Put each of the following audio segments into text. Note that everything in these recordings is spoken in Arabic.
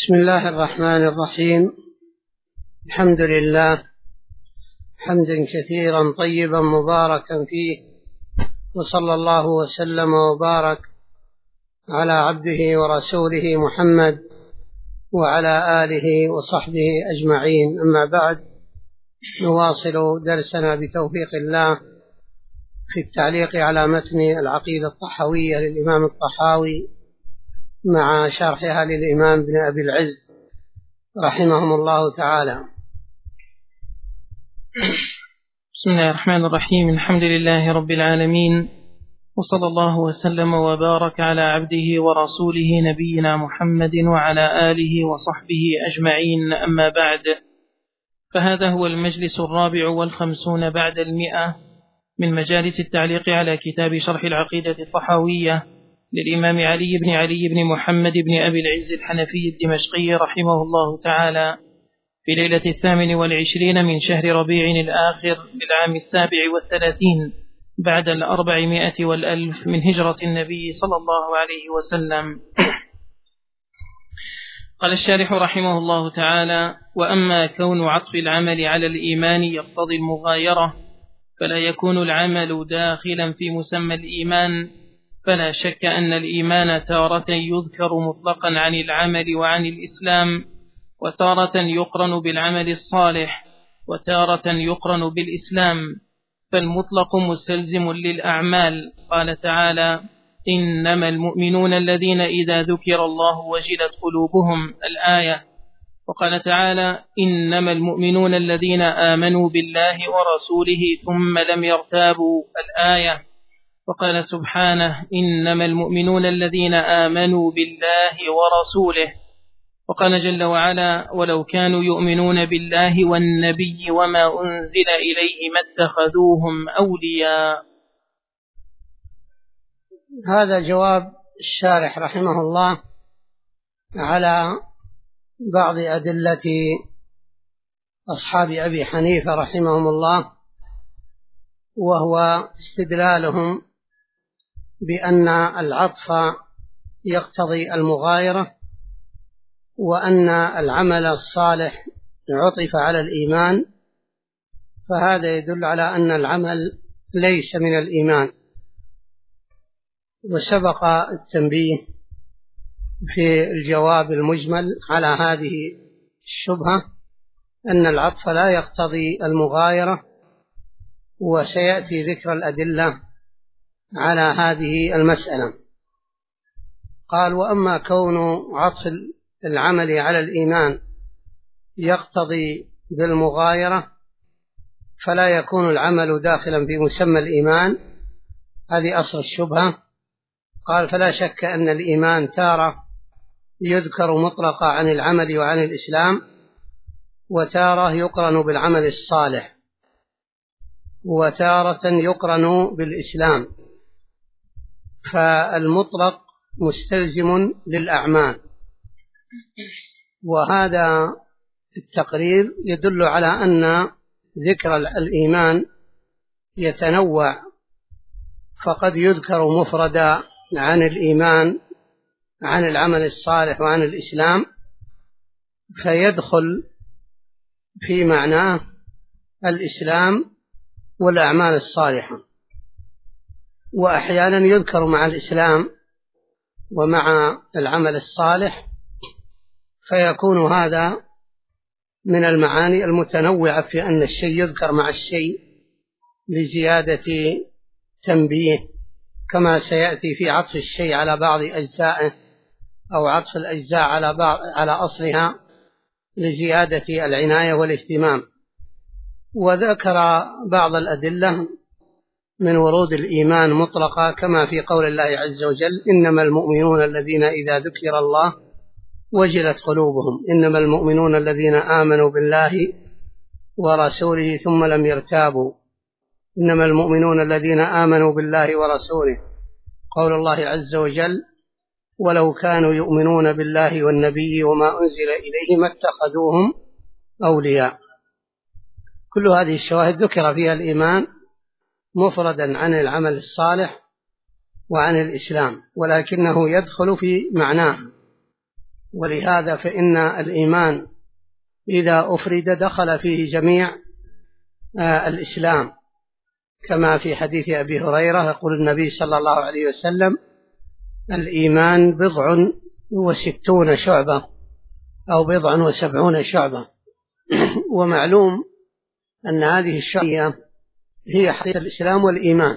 بسم الله الرحمن الرحيم. الحمد لله حمدا كثيرا طيبا مباركا فيه، وصلى الله وسلم وبارك على عبده ورسوله محمد وعلى آله وصحبه أجمعين. أما بعد، نواصل درسنا بتوفيق الله في التعليق على متن العقيدة الطحاوية للإمام الطحاوي مع شرحها للإمام ابن أبي العز رحمهم الله تعالى. بسم الله الرحمن الرحيم. الحمد لله رب العالمين، وصلى الله وسلم وبارك على عبده ورسوله نبينا محمد وعلى آله وصحبه أجمعين. أما بعد، فهذا هو المجلس 54 بعد 100 من مجالس التعليق على كتاب شرح العقيدة الطحاوية للإمام علي بن محمد بن أبي العز الحنفي الدمشقي رحمه الله تعالى، في ليلة 28 من شهر ربيع الآخر للعام 37 بعد 400 والألف من هجرة النبي صلى الله عليه وسلم. قال الشارح رحمه الله تعالى: وأما كون عطف العمل على الإيمان يقتضي المغايرة، فلا يكون العمل داخلا في مسمى الإيمان، فلا شك أن الإيمان تارة يذكر مطلقا عن العمل وعن الإسلام، وتارة يقرن بالعمل الصالح، وتارة يقرن بالإسلام، فالمطلق مستلزم للأعمال. قال تعالى: إنما المؤمنون الذين إذا ذكر الله وجلت قلوبهم، الآية. وقال تعالى: إنما المؤمنون الذين آمنوا بالله ورسوله ثم لم يرتابوا، الآية. وقال سبحانه: إنما المؤمنون الذين آمنوا بالله ورسوله. وقال جل وعلا: ولو كانوا يؤمنون بالله والنبي وما أنزل إليه ما اتخذوهم أولياء. هذا جواب الشارح رحمه الله على بعض أدلة أصحاب أبي حنيفة رحمهم الله، وهو استدلالهم بأن العطف يقتضي المغايرة، وأن العمل الصالح عطف على الإيمان، فهذا يدل على أن العمل ليس من الإيمان. وسبق التنبيه في الجواب المجمل على هذه الشبهة أن العطف لا يقتضي المغايرة، وسيأتي ذكر الأدلة على هذه المسألة. قال: وأما كون عطف العمل على الإيمان يقتضي بالمغايرة، فلا يكون العمل داخلا في مسمى الإيمان. هذه أصل الشبهة. قال: فلا شك أن الإيمان تارة يذكر مطلقا عن العمل وعن الإسلام، وتارة يقرن بالعمل الصالح، وتارة يقرن بالإسلام، فالمطلق مستلزم للأعمال. وهذا التقرير يدل على أن ذكر الإيمان يتنوع، فقد يذكر مفردا عن الإيمان عن العمل الصالح وعن الإسلام، فيدخل في معناه الإسلام والأعمال الصالحة. وأحيانا يذكر مع الإسلام ومع العمل الصالح، فيكون هذا من المعاني المتنوعة في أن الشيء يذكر مع الشيء لزيادة تنبيه، كما سيأتي في عطف الشيء على بعض أجزائه أو عطف الأجزاء على أصلها لزيادة العناية والاهتمام. وذكر بعض الأدلة من ورود الإيمان مطلقة، كما في قول الله عز وجل: إنما المؤمنون الذين إذا ذكر الله وجلت قلوبهم. إنما المؤمنون الذين آمنوا بالله ورسوله ثم لم يرتابوا. إنما المؤمنون الذين آمنوا بالله ورسوله. قول الله عز وجل: ولو كانوا يؤمنون بالله والنبي وما أنزل إليه ما اتخذوهم أولياء. كل هذه الشواهد ذكر فيها الإيمان مفردا عن العمل الصالح وعن الإسلام، ولكنه يدخل في معناه. ولهذا فإن الإيمان إذا أفرد دخل فيه جميع الإسلام، كما في حديث أبي هريرة يقول النبي صلى الله عليه وسلم: الإيمان 60 شعبة أو 70 شعبة. ومعلوم أن هذه الشعبة هي حقيقة الإسلام والإيمان،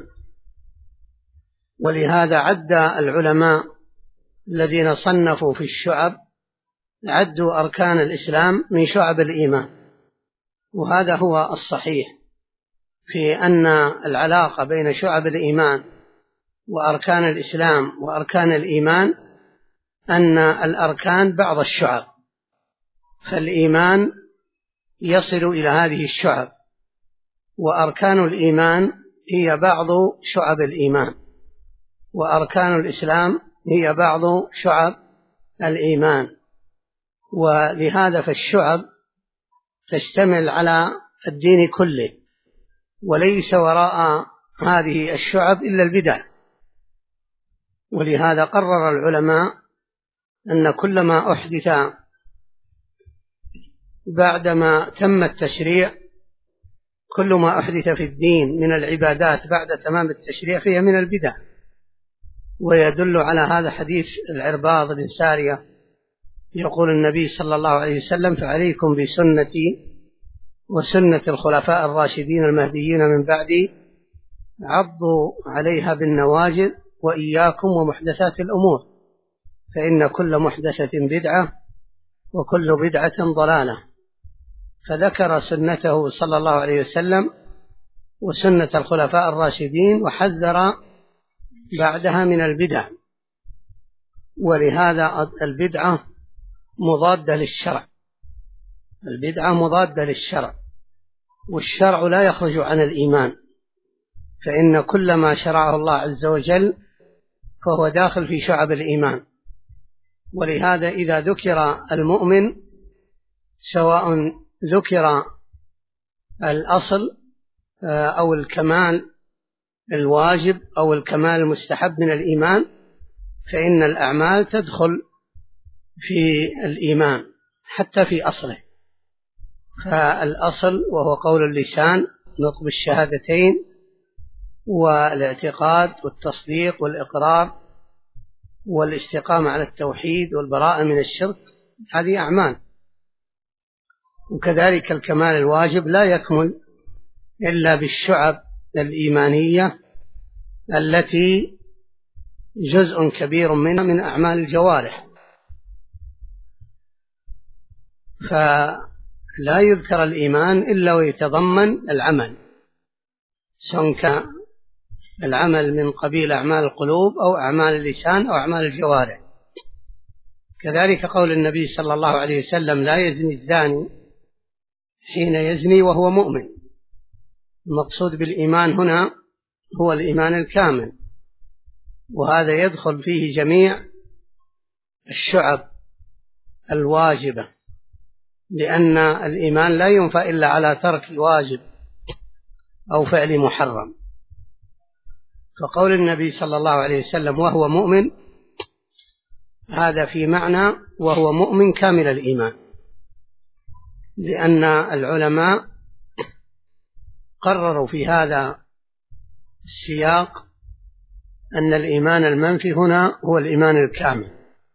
ولهذا عد العلماء الذين صنفوا في الشعب عدوا أركان الإسلام من شعب الإيمان. وهذا هو الصحيح في أن العلاقة بين شعب الإيمان وأركان الإسلام وأركان الإيمان أن الأركان بعض الشعب، فالإيمان يصل إلى هذه الشعب، وأركان الإيمان هي بعض شعب الإيمان، وأركان الإسلام هي بعض شعب الإيمان. ولهذا فالشعب تشتمل على الدين كله، وليس وراء هذه الشعب إلا البدع. ولهذا قرر العلماء أن كل ما أحدث بعدما تم التشريع، كل ما أحدث في الدين من العبادات بعد تمام التشريع فهي من البدع. ويدل على هذا حديث العرباض بن سارية يقول النبي صلى الله عليه وسلم: فعليكم بسنتي وسنة الخلفاء الراشدين المهديين من بعدي، عضوا عليها بالنواجذ، وإياكم ومحدثات الأمور، فإن كل محدثة بدعة وكل بدعة ضلالة. فذكر سنته صلى الله عليه وسلم وسنة الخلفاء الراشدين، وحذر بعدها من البدع. ولهذا البدعة مضادة للشرع، البدعة مضادة للشرع، والشرع لا يخرج عن الإيمان، فإن كل ما شرعه الله عز وجل فهو داخل في شعب الإيمان. ولهذا إذا ذكر المؤمن، سواء ذكر الأصل أو الكمال الواجب أو الكمال المستحب من الإيمان، فإن الأعمال تدخل في الإيمان حتى في أصله. فالأصل وهو قول اللسان، نطق بالشهادتين، والاعتقاد والتصديق والإقرار والاستقامة على التوحيد والبراءة من الشرك، هذه أعمال. وكذلك الكمال الواجب لا يكمل إلا بالشعب الإيمانية التي جزء كبير منها من أعمال الجوارح. فلا يذكر الإيمان إلا ويتضمن العمل، سواء كان العمل من قبيل أعمال القلوب أو أعمال اللسان أو أعمال الجوارح. كذلك قول النبي صلى الله عليه وسلم: لا يزني الزاني حين يزني وهو مؤمن. المقصود بالإيمان هنا هو الإيمان الكامل، وهذا يدخل فيه جميع الشعب الواجبة، لأن الإيمان لا ينفى إلا على ترك الواجب أو فعل محرم. فقول النبي صلى الله عليه وسلم وهو مؤمن، هذا في معنى وهو مؤمن كامل الإيمان، لأن العلماء قرروا في هذا السياق أن الإيمان المنفي هنا هو الإيمان الكامل،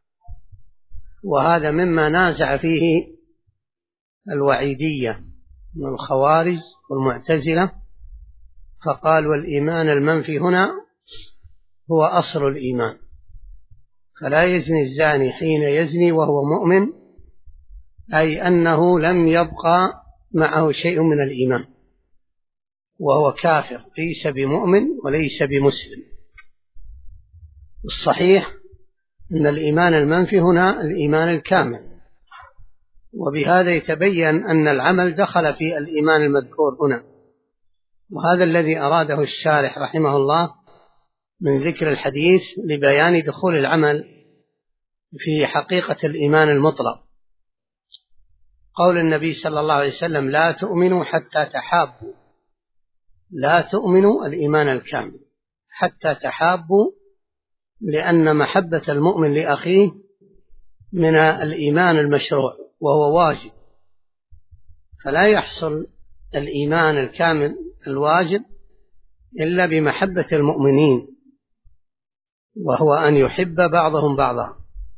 وهذا مما نازع فيه الوعيدية من الخوارج والمعتزلة، فقال: والإيمان المنفي هنا هو أصل الإيمان، فلا يزني الزاني حين يزني وهو مؤمن، أي أنه لم يبقى معه شيء من الإيمان، وهو كافر، ليس بمؤمن وليس بمسلم. الصحيح أن الإيمان المنفي هنا الإيمان الكامل، وبهذا يتبين أن العمل دخل في الإيمان المذكور هنا. وهذا الذي أراده الشارح رحمه الله من ذكر الحديث لبيان دخول العمل في حقيقة الإيمان المطلق. قول النبي صلى الله عليه وسلم: لا تؤمنوا حتى تحابوا، لا تؤمنوا الإيمان الكامل حتى تحابوا، لأن محبة المؤمن لأخيه من الإيمان المشروع وهو واجب، فلا يحصل الإيمان الكامل الواجب إلا بمحبة المؤمنين، وهو أن يحب بعضهم بعضا.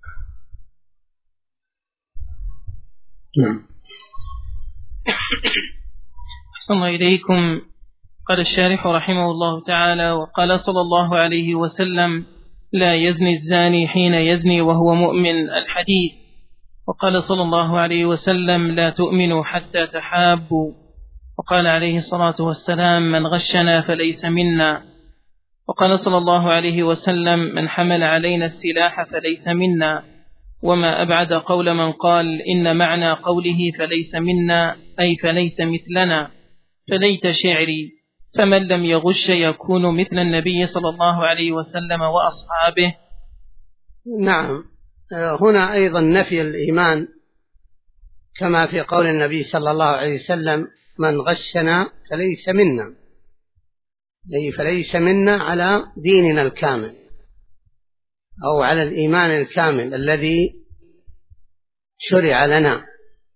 أحسن الله إليكم. قال الشارح رحمه الله تعالى: وقال صلى الله عليه وسلم: لا يزني الزاني حين يزني وهو مؤمن، الحديث. وقال صلى الله عليه وسلم: لا تؤمنوا حتى تحابوا. وقال عليه الصلاة والسلام: من غشنا فليس منا. وقال صلى الله عليه وسلم: من حمل علينا السلاح فليس منا. وما أبعد قول من قال إن معنى قوله فليس منا أي فليس مثلنا. فليت شعري، فمن لم يغش يكون مثل النبي صلى الله عليه وسلم وأصحابه. نعم، هنا أيضا نفي الإيمان كما في قول النبي صلى الله عليه وسلم: من غشنا فليس منا، أي فليس منا على ديننا الكامل أو على الإيمان الكامل الذي شرع لنا.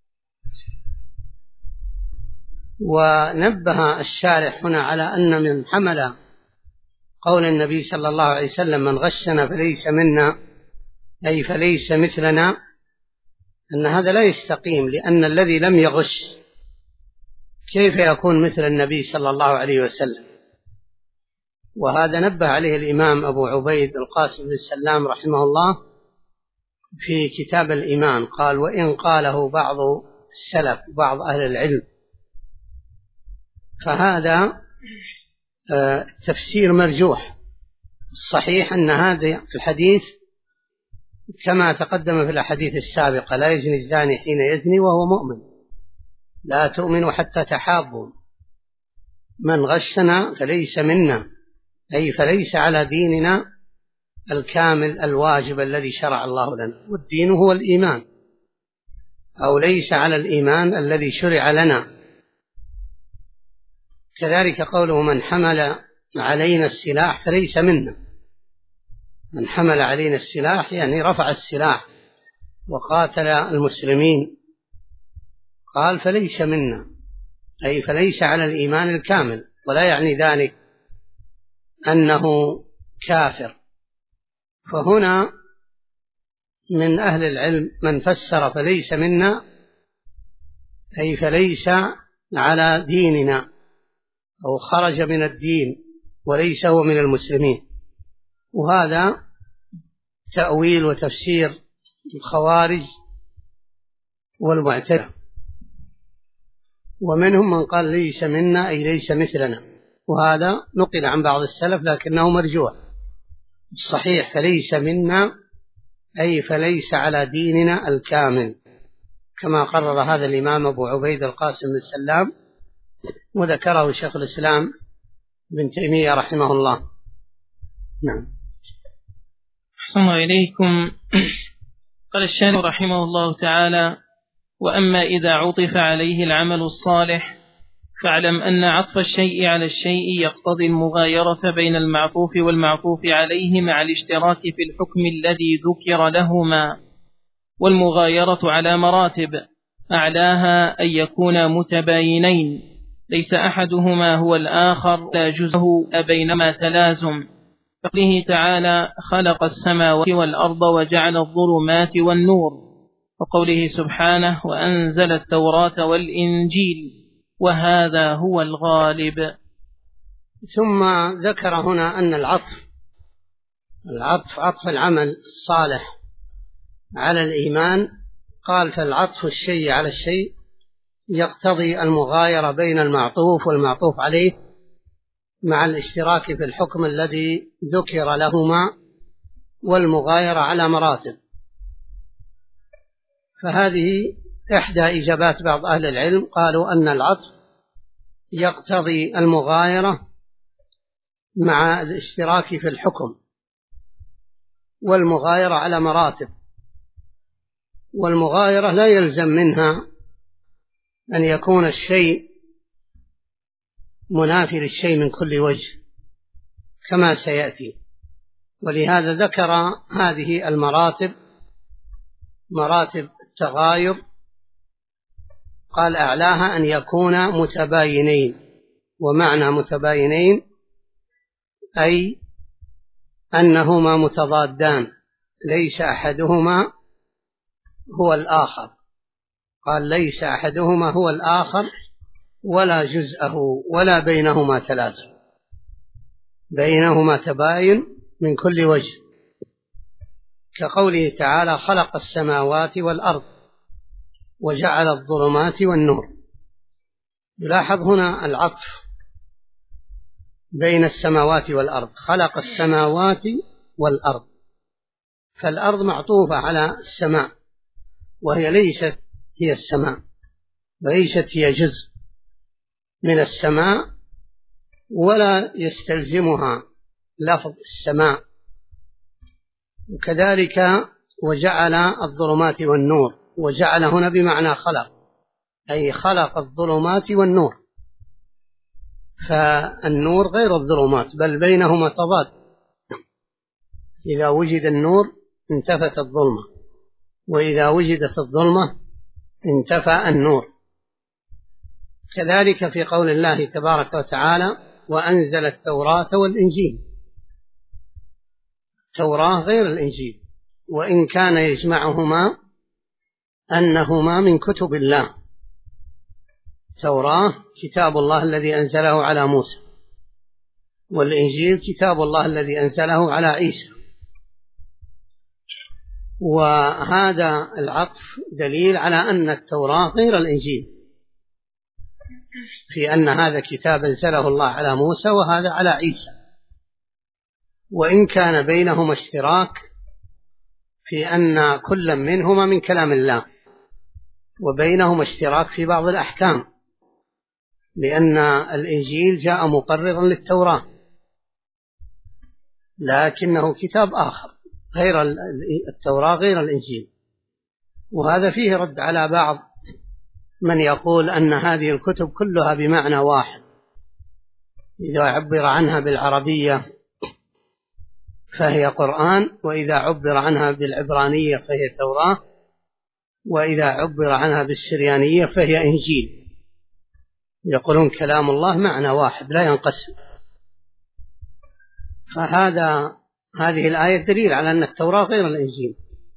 ونبه الشارح هنا على أن من حمل قول النبي صلى الله عليه وسلم: من غشنا فليس منا أي فليس مثلنا، أن هذا لا يستقيم، لأن الذي لم يغش كيف يكون مثل النبي صلى الله عليه وسلم؟ وهذا نبه عليه الإمام أبو عبيد القاسم بن سلام رحمه الله في كتاب الإيمان، قال: وإن قاله بعض السلف بعض أهل العلم فهذا تفسير مرجوح. الصحيح أن هذا الحديث كما تقدم في الأحاديث السابقة: لا يزني الزاني حين يزني وهو مؤمن، لا تؤمنوا حتى تحابوا، من غشنا فليس منا أي فليس على ديننا الكامل الواجب الذي شرع الله لنا، والدين هو الإيمان، أو ليس على الإيمان الذي شرع لنا. كذلك قوله: من حمل علينا السلاح فليس منا. من حمل علينا السلاح يعني رفع السلاح وقاتل المسلمين، قال: فليس منا أي فليس على الإيمان الكامل، ولا يعني ذلك أنه كافر. فهنا من أهل العلم من فسر فليس منا أي فليس على ديننا أو خرج من الدين وليس هو من المسلمين، وهذا تأويل وتفسير الخوارج والمعتزلة. ومنهم من قال: ليس منا أي ليس مثلنا، وهذا نقل عن بعض السلف لكنه مرجوح. الصحيح فليس منا أي فليس على ديننا الكامل، كما قرر هذا الإمام أبو عبيد القاسم بن سلام، وذكره شيخ الإسلام ابن تيمية رحمه الله. نعم. أحسن الله إليكم. قال الشارح رحمه الله تعالى: وأما إذا عطف عليه العمل الصالح فاعلم أن عطف الشيء على الشيء يقتضي المغايرة بين المعطوف والمعطوف عليه مع الاشتراك في الحكم الذي ذكر لهما. والمغايرة على مراتب، أعلاها أن يكونا متباينين ليس أحدهما هو الآخر لا جزءه بينما تلازم. فقوله تعالى: خلق السماوات والأرض وجعل الظلمات والنور. وقوله سبحانه: وأنزل التوراة والإنجيل، وهذا هو الغالب. ثم ذكر هنا أن عطف العمل الصالح على الإيمان، قال: فالعطف الشيء على الشيء يقتضي المغايرة بين المعطوف والمعطوف عليه مع الاشتراك في الحكم الذي ذكر لهما، والمغايرة على مراتب. فهذه إحدى إجابات بعض أهل العلم، قالوا أن العطف يقتضي المغايرة مع الاشتراك في الحكم، والمغايرة على مراتب. والمغايرة لا يلزم منها أن يكون الشيء منافي للشيء من كل وجه كما سيأتي، ولهذا ذكر هذه المراتب مراتب التغاير قال أعلاها أن يكون متباينين، ومعنى متباينين أي أنهما متضادان ليس أحدهما هو الآخر. قال ليس أحدهما هو الآخر ولا جزءه ولا بينهما تلازم، بينهما تباين من كل وجه، كقوله تعالى خلق السماوات والأرض وجعل الظلمات والنور. يلاحظ هنا العطف بين السماوات والأرض، خلق السماوات والأرض، فالأرض معطوفة على السماء، وهي ليست هي السماء، ليست هي جزء من السماء، ولا يستلزمها لفظ السماء. وكذلك وجعل الظلمات والنور، وجعل هنا بمعنى خلق، أي خلق الظلمات والنور، فالنور غير الظلمات بل بينهما تضاد، إذا وجد النور انتفت الظلمة، وإذا وجدت الظلمة انتفى النور. كذلك في قول الله تبارك وتعالى وأنزل التوراة والإنجيل، التوراة غير الإنجيل، وإن كان يجمعهما أنهما من كتب الله. التوراة كتاب الله الذي أنزله على موسى، والإنجيل كتاب الله الذي أنزله على عيسى. وهذا العطف دليل على أن التوراة غير الإنجيل، في أن هذا كتاب أنزله الله على موسى وهذا على عيسى، وإن كان بينهما اشتراك في أن كل منهما من كلام الله، وبينهما اشتراك في بعض الأحكام، لأن الإنجيل جاء مقررا للتوراة، لكنه كتاب آخر غير التوراة غير الإنجيل. وهذا فيه رد على بعض من يقول أن هذه الكتب كلها بمعنى واحد، إذا عبر عنها بالعربية فهي قرآن، وإذا عبر عنها بالعبرانية فهي توراة، وإذا عبر عنها بالسريانية فهي إنجيل. يقولون كلام الله معنى واحد لا ينقسم. هذه الآية دليل على أن التوراة غير الإنجيل،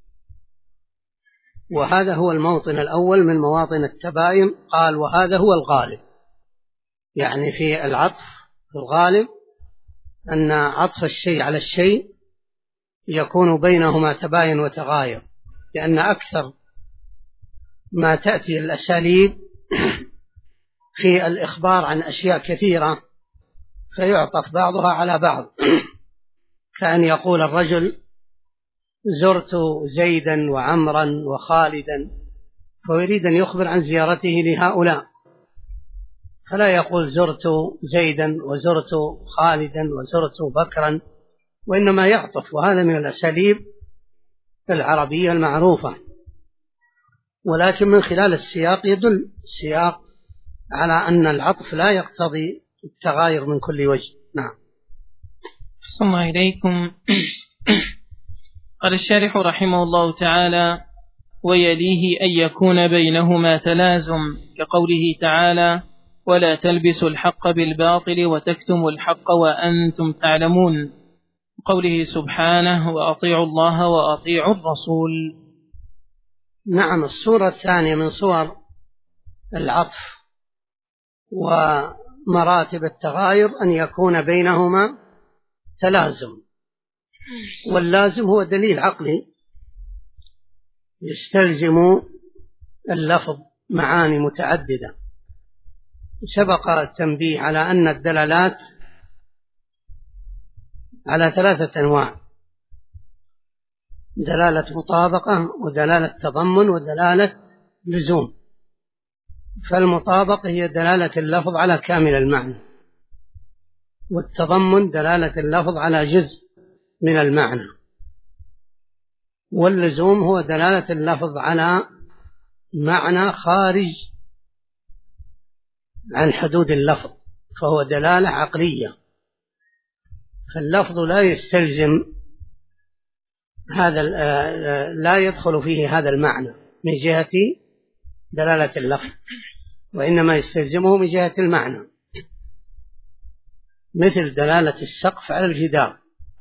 وهذا هو الموطن الأول من مواطن التباين. قال وهذا هو الغالب، يعني في العطف في الغالب أن عطف الشيء على الشيء يكون بينهما تباين وتغاير، لأن أكثر ما تأتي الأساليب في الإخبار عن أشياء كثيرة فيعطف بعضها على بعض، كأن يقول الرجل زرت زيدا وعمرا وخالدا، فيريد أن يخبر عن زيارته لهؤلاء، فلا يقول زرت زيدا وزرت خالدا وزرت بكرا، وإنما يعطف. وهذا من الأساليب العربية المعروفة، ولكن من خلال السياق يدل السياق على أن العطف لا يقتضي التغاير من كل وجه. نعم. صلى الله إليكم. قال الشارح رحمه الله تعالى ويليه أن يكون بينهما تلازم، كقوله تعالى ولا تلبسوا الحق بالباطل وتكتموا الحق وأنتم تعلمون، قوله سبحانه وأطيعوا الله وأطيعوا الرسول. نعم. الصورة الثانية من صور العطف ومراتب التغاير أن يكون بينهما تلازم، واللازم هو دليل عقلي يستلزم اللفظ معاني متعددة. سبق التنبيه على أن الدلالات على 3 أنواع: دلالة مطابقة ودلالة تضمن ودلالة لزوم. فالمطابقة هي دلالة اللفظ على كامل المعنى، والتضمن دلالة اللفظ على جزء من المعنى، واللزوم هو دلالة اللفظ على معنى خارج عن حدود اللفظ، فهو دلالة عقلية. فاللفظ لا يستلزم هذا لا يدخل فيه هذا المعنى من جهة دلالة اللفظ، وإنما يستلزمه من جهة المعنى، مثل دلالة السقف على الجدار.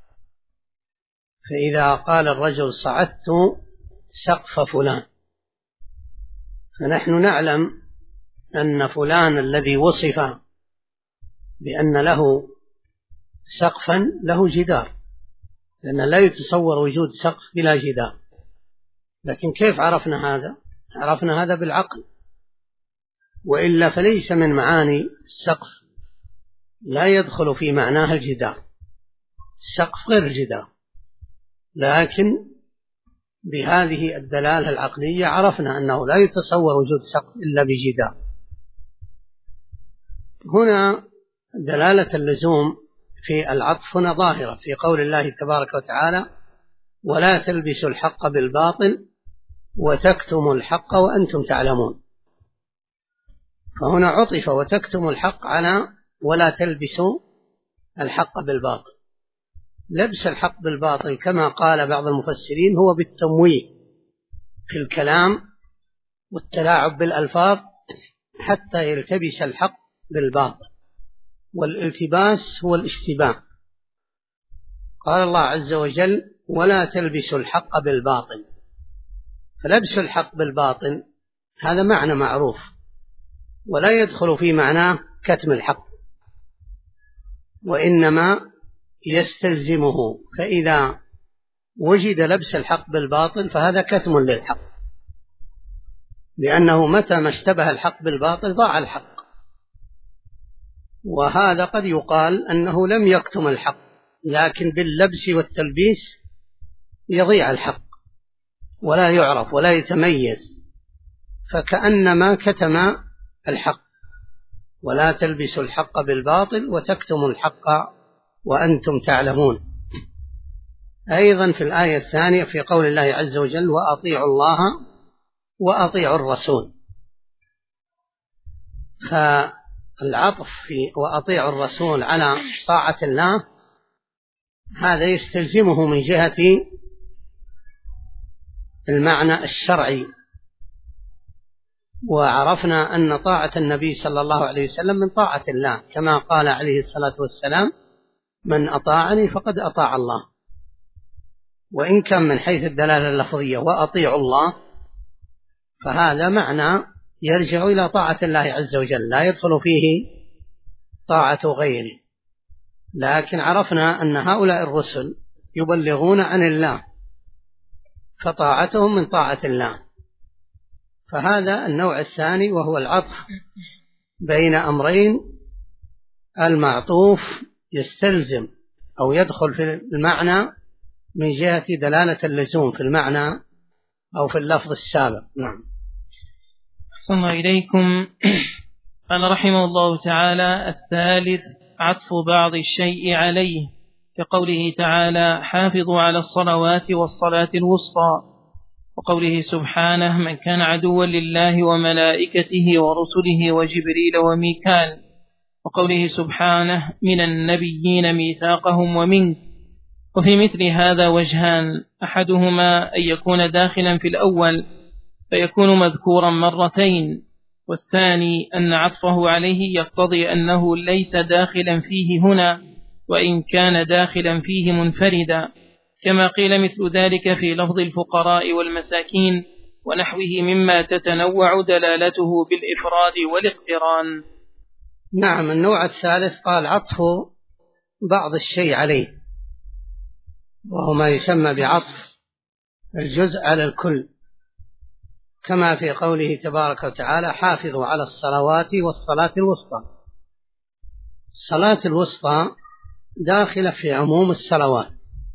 فإذا قال الرجل صعدت سقف فلان، فنحن نعلم أن فلان الذي وصف بأن له سقفا له جدار، لأن لا يتصور وجود سقف بلا جدار. لكن كيف عرفنا هذا؟ عرفنا هذا بالعقل، وإلا فليس من معاني السقف، لا يدخل في معناها الجدار، السقف غير الجدار. لكن بهذه الدلالة العقلية عرفنا أنه لا يتصور وجود سقف إلا بجدار. هنا دلالة اللزوم في العطف هنا ظاهرة في قول الله تبارك وتعالى: ولا تلبسوا الحق بالباطل وتكتموا الحق وأنتم تعلمون. فهنا عطف وتكتموا الحق على ولا تلبسوا الحق بالباطل. لبس الحق بالباطل كما قال بعض المفسرين هو بالتمويه في الكلام والتلاعب بالألفاظ حتى يلتبس الحق بالباطل، والالتباس هو الاشتباه. قال الله عز وجل: ولا تلبسوا الحق بالباطل. فلبس الحق بالباطل هذا معنى معروف، ولا يدخل في معناه كتم الحق، وإنما يستلزمه. فإذا وجد لبس الحق بالباطل فهذا كتم للحق، لأنه متى ما اشتبه الحق بالباطل ضاع الحق. وهذا قد يقال أنه لم يكتم الحق، لكن باللبس والتلبيس يضيع الحق ولا يعرف ولا يتميز، فكأنما كتم الحق. ولا تلبسوا الحق بالباطل وتكتموا الحق وأنتم تعلمون. أيضا في الآية الثانية في قول الله عز وجل: وأطيعوا الله وأطيعوا الرسول. فالعطف في وأطيعوا الرسول على طاعة الله هذا يستلزمه من جهة المعنى الشرعي. وعرفنا أن طاعة النبي صلى الله عليه وسلم من طاعة الله، كما قال عليه الصلاة والسلام: من أطاعني فقد أطاع الله. وإن كان من حيث الدلالة اللفظية وأطيعوا الله فهذا معنى يرجع إلى طاعة الله عز وجل، لا يدخل فيه طاعة غيره. لكن عرفنا أن هؤلاء الرسل يبلغون عن الله، فطاعتهم من طاعة الله. فهذا النوع الثاني، وهو العطف بين أمرين. المعطوف يستلزم أو يدخل في المعنى من جهة دلالة اللزوم في المعنى أو في اللفظ السابق. نعم. أحسن الله إليكم. قال رحمه الله تعالى: الثالث عطف بعض الشيء عليه، كقوله تعالى: حافظوا على الصلوات والصلاة الوسطى، وقوله سبحانه: من كان عدوا لله وملائكته ورسله وجبريل وميكال، وقوله سبحانه: من النبيين ميثاقهم ومنك. وفي مثل هذا وجهان: أحدهما أن يكون داخلا في الأول فيكون مذكورا مرتين، والثاني أن عطفه عليه يقتضي أنه ليس داخلا فيه هنا، وإن كان داخلا فيه منفردا، كما قيل مثل ذلك في لفظ الفقراء والمساكين ونحوه مما تتنوع دلالته بالإفراد والاقتران. نعم. النوع الثالث قال عطف بعض الشيء عليه، وهو ما يسمى بعطف الجزء على الكل، كما في قوله تبارك وتعالى: حافظوا على الصلوات والصلاة الوسطى. الصلاة الوسطى داخلة في عموم الصلوات،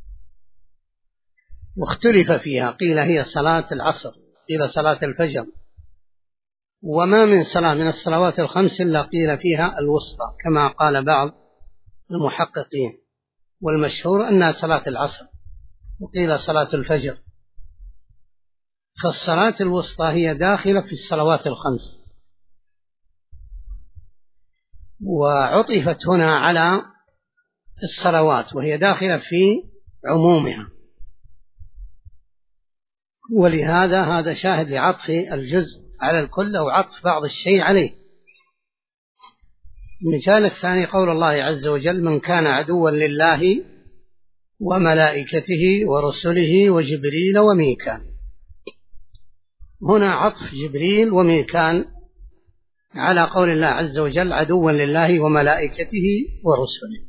واختلف فيها، قيل هي صلاة العصر، قيل صلاة الفجر، وما من صلاة من الصلوات الخمس إلا قيل فيها الوسطى، كما قال بعض المحققين، والمشهور أنها صلاة العصر، وقيل صلاة الفجر. فالصلاة الوسطى هي داخلة في الصلوات الخمس، وعطفت هنا على الصلوات، وهي داخلة في عمومها. ولهذا هذا شاهد لعطف الجزء على الكل أو عطف بعض الشيء عليه. المثال الثاني قول الله عز وجل: من كان عدوا لله وملائكته ورسله وجبريل وميكال. هنا عطف جبريل وميكال على قول الله عز وجل: عدوا لله وملائكته ورسله.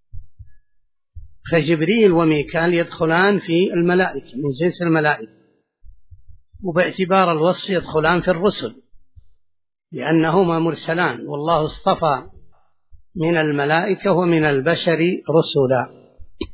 فجبريل وميكال يدخلان في الملائكة من جنس الملائكة، وباعتبار الوصف يدخلان في الرسل لأنهما مرسلان، والله اصطفى من الملائكة ومن البشر رسلا.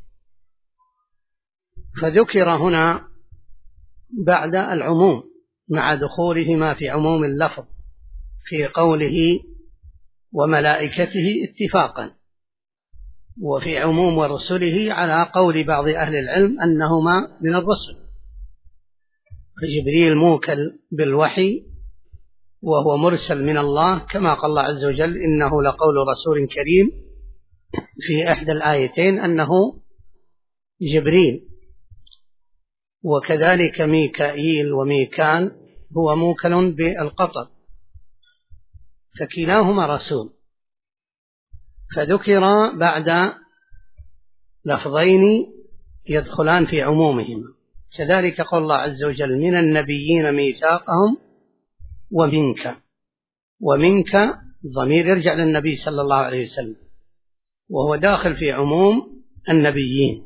فذكر هنا بعد العموم مع دخولهما في عموم اللفظ في قوله وملائكته اتفاقا، وفي عموم ورسله على قول بعض أهل العلم أنهما من الرسل. فجبريل موكل بالوحي وهو مرسل من الله، كما قال الله عز وجل: إنه لقول رسول كريم في إحدى الآيتين أنه جبريل. وكذلك ميكائيل وميكال هو موكل بالقطر، فكلاهما رسول. فذكر بعد لفظين يدخلان في عمومهما. كذلك قال الله عز وجل: من النبيين ميثاقهم ومنك ضمير يرجع للنبي صلى الله عليه وسلم، وهو داخل في عموم النبيين.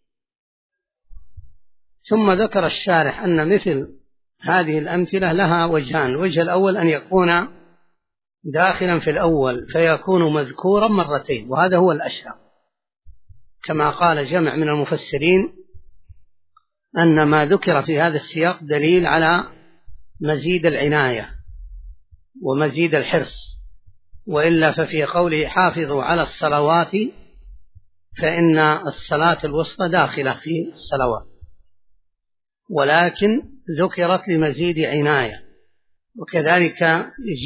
ثم ذكر الشارح أن مثل هذه الأمثلة لها وجهان: الوجه الأول أن يكون داخلا في الأول فيكون مذكورا مرتين، وهذا هو الأشهر، كما قال جمع من المفسرين أن ما ذكر في هذا السياق دليل على مزيد العناية ومزيد الحرص، وإلا ففي قوله حافظوا على الصلوات فإن الصلاة الوسطى داخلة في الصلوات، ولكن ذكرت لمزيد عناية. وكذلك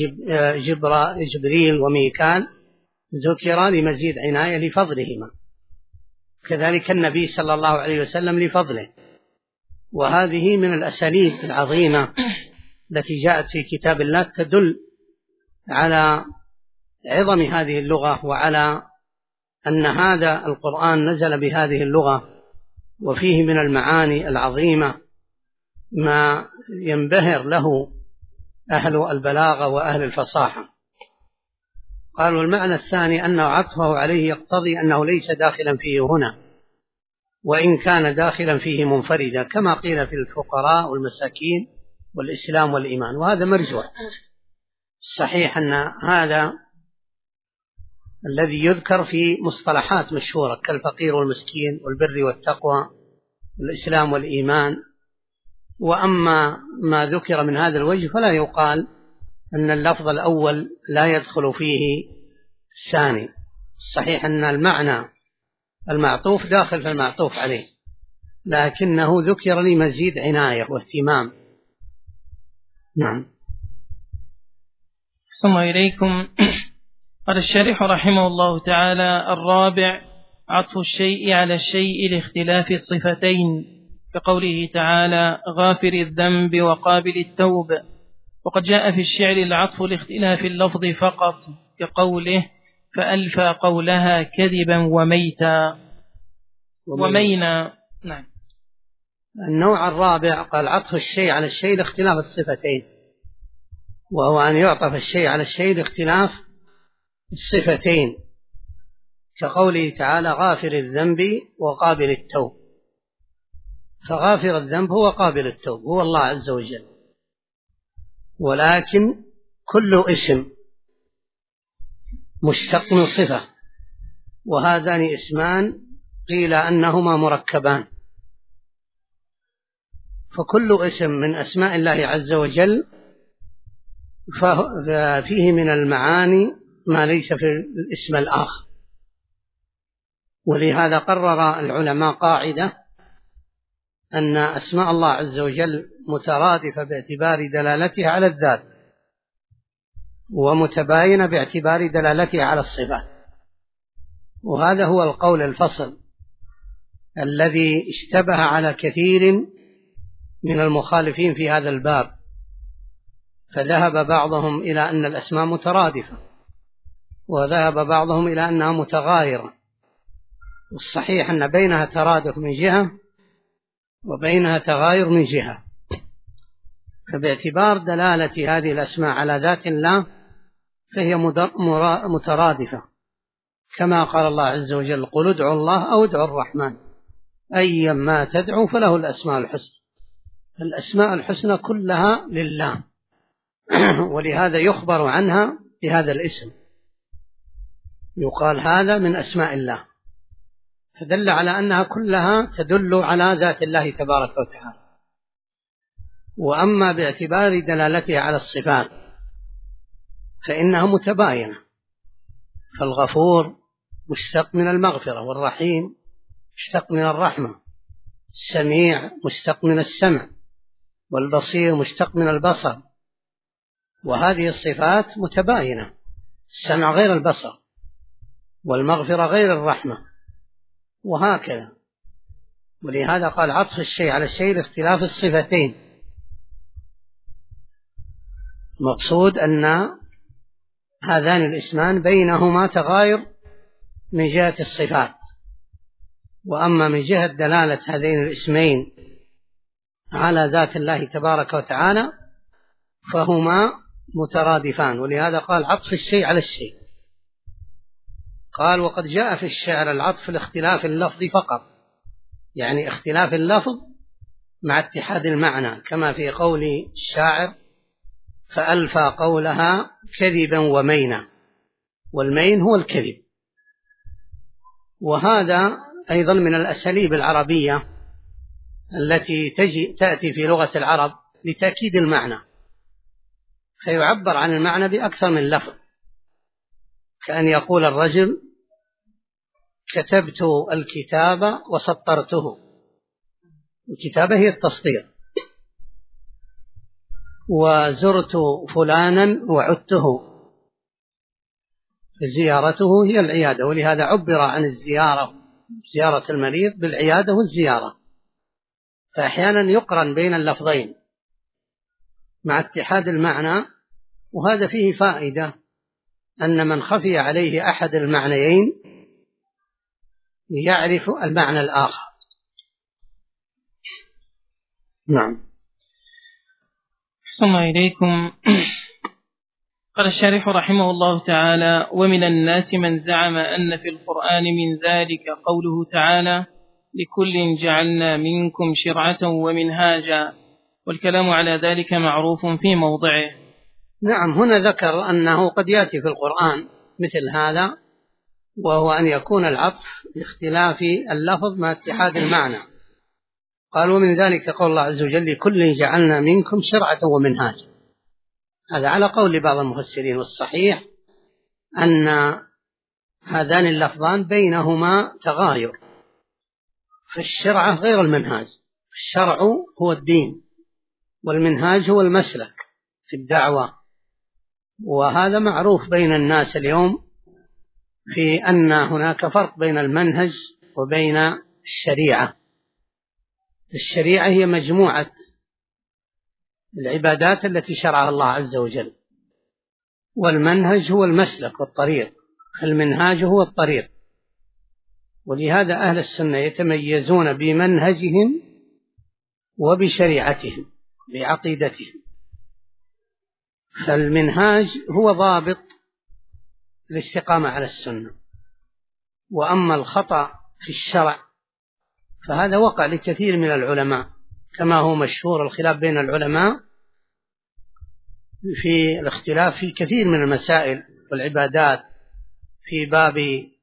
جبريل وميكال ذكر لمزيد عناية لفضلهما، كذلك النبي صلى الله عليه وسلم لفضله. وهذه من الأساليب العظيمة التي جاءت في كتاب الله تدل على عظم هذه اللغة، وعلى أن هذا القرآن نزل بهذه اللغة، وفيه من المعاني العظيمة ما ينبهر له أهل البلاغة وأهل الفصاحة. قالوا المعنى الثاني أنه عطفه عليه يقتضي أنه ليس داخلا فيه هنا، وإن كان داخلا فيه منفردا، كما قيل في الفقراء والمساكين والإسلام والإيمان، وهذا مرجوح. الصحيح أن هذا الذي يذكر في مصطلحات مشهورة كالفقير والمسكين والبر والتقوى والإسلام والإيمان. وأما ما ذكر من هذا الوجه فلا يقال أن اللفظ الأول لا يدخل فيه الثاني. الصحيح أن المعنى المعطوف داخل في المعطوف عليه، لكنه ذكر لمزيد عناية واهتمام. نعم. ثم إليكم. قال الشارح رحمه الله تعالى: الرابع عطف الشيء على الشيء لاختلاف الصفتين، كقوله تعالى: غافر الذنب وقابل التوب. وقد جاء في الشعر العطف لاختلاف اللفظ فقط، كقوله: فألفى قولها كذبا ومينا. نعم. النوع الرابع قال عطف الشيء على الشيء لاختلاف الصفتين، وهو أن يعطف الشيء على الشيء لاختلاف الصفتين، كقوله تعالى: غافر الذنب وقابل التوب. فغافر الذنب هو قابل التوب، هو الله عز وجل، ولكن كل اسم مشتق من صفة، وهذان اسمان قيل أنهما مركبان. فكل اسم من أسماء الله عز وجل فيه من المعاني ما ليس في الاسم الآخر. ولهذا قرر العلماء قاعدة أن أسماء الله عز وجل مترادفة باعتبار دلالتها على الذات، ومتباينة باعتبار دلالتها على الصفات. وهذا هو القول الفصل الذي اشتبه على كثير من المخالفين في هذا الباب، فذهب بعضهم إلى أن الأسماء مترادفة، وذهب بعضهم إلى أنها متغايرة، والصحيح أن بينها ترادف من جهة وبينها تغاير من جهة. فباعتبار دلالة هذه الأسماء على ذات الله فهي مترادفة، كما قال الله عز وجل: قل ادعوا الله أو ادعوا الرحمن أيا ما تدعوا فله الأسماء الحسنى. الأسماء الحسنى كلها لله، ولهذا يخبر عنها بهذا الاسم، يقال هذا من أسماء الله، فدل على أنها كلها تدل على ذات الله تبارك وتعالى. وأما باعتبار دلالتها على الصفات فإنها متباينة، فالغفور مشتق من المغفرة، والرحيم مشتق من الرحمة، السميع مشتق من السمع، والبصير مشتق من البصر، وهذه الصفات متباينة، السمع غير البصر، والمغفرة غير الرحمة، وهكذا. ولهذا قال: عطف الشيء على الشيء لاختلاف الصفتين. المقصود أن هذان الاسمان بينهما تغاير من جهة الصفات، وأما من جهة دلالة هذين الاسمين على ذات الله تبارك وتعالى فهما مترادفان، ولهذا قال: عطف الشيء على الشيء. قال: وقد جاء في الشعر العطف لاختلاف اللفظ فقط، يعني اختلاف اللفظ مع اتحاد المعنى، كما في قول الشاعر: فألفى قولها كذبا ومينا، والمين هو الكذب. وهذا أيضا من الأساليب العربية التي تأتي في لغة العرب لتأكيد المعنى، فيعبر عن المعنى بأكثر من لفظ، كأن يقول الرجل: كتبت الكتاب وسطرته. الكتابة هي التسطير. وزرت فلانا وعدته، زيارته هي العيادة، ولهذا عبر عن الزيارة، زيارة المريض، بالعيادة والزيارة. فأحيانا يقرن بين اللفظين مع اتحاد المعنى، وهذا فيه فائدة أن من خفي عليه أحد المعنيين يعرف المعنى الآخر. نعم. أحسن إليكم. قال الشارح رحمه الله تعالى: ومن الناس من زعم أن في القرآن من ذلك قوله تعالى: لكل جعلنا منكم شرعة ومنهاجا، والكلام على ذلك معروف في موضعه. نعم، هنا ذكر أنه قد يأتي في القرآن مثل هذا، وهو أن يكون العطف لاختلاف اللفظ مع اتحاد المعنى. قال: ومن ذلك قول الله عز وجل: لكل جعلنا منكم شرعة ومنهاجا. هذا على قول بعض المفسرين، والصحيح أن هذان اللفظان بينهما تغاير، فالشرعة غير المنهاج. الشرع هو الدين، والمنهاج هو المسلك في الدعوة، وهذا معروف بين الناس اليوم في أن هناك فرق بين المنهج وبين الشريعة. الشريعة هي مجموعة العبادات التي شرعها الله عز وجل، والمنهج هو المسلك والطريق، المنهاج هو الطريق. ولهذا أهل السنة يتميزون بمنهجهم وبشريعتهم، بعقيدتهم. فالمنهاج هو ضابط الاستقامة على السنة، وأما الخطأ في الشرع فهذا وقع لكثير من العلماء، كما هو مشهور الخلاف بين العلماء في الاختلاف في كثير من المسائل والعبادات في باب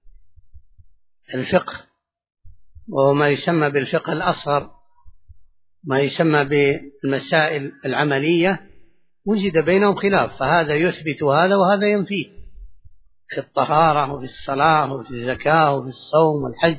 الفقه، وما يسمى بالفقه الأصغر، ما يسمى بالمسائل العملية، وجد بينهم خلاف، فهذا يثبت هذا وهذا ينفيه، في الطهارة وفي الصلاة وفي الزكاة وفي الصوم والحج.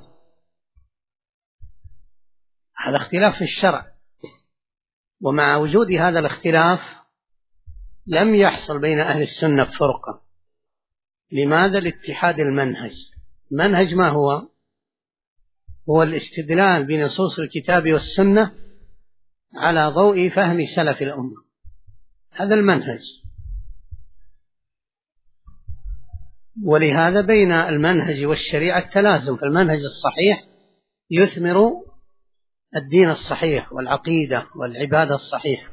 هذا اختلاف في الشرع، ومع وجود هذا الاختلاف لم يحصل بين أهل السنة فرقة. لماذا؟ لاتحاد المنهج. المنهج ما هو؟ هو الاستدلال بنصوص الكتاب والسنة على ضوء فهم سلف الأمة. هذا المنهج. ولهذا بين المنهج والشريعة التلازم، فالمنهج الصحيح يثمر الدين الصحيح والعقيدة والعبادة الصحيحة،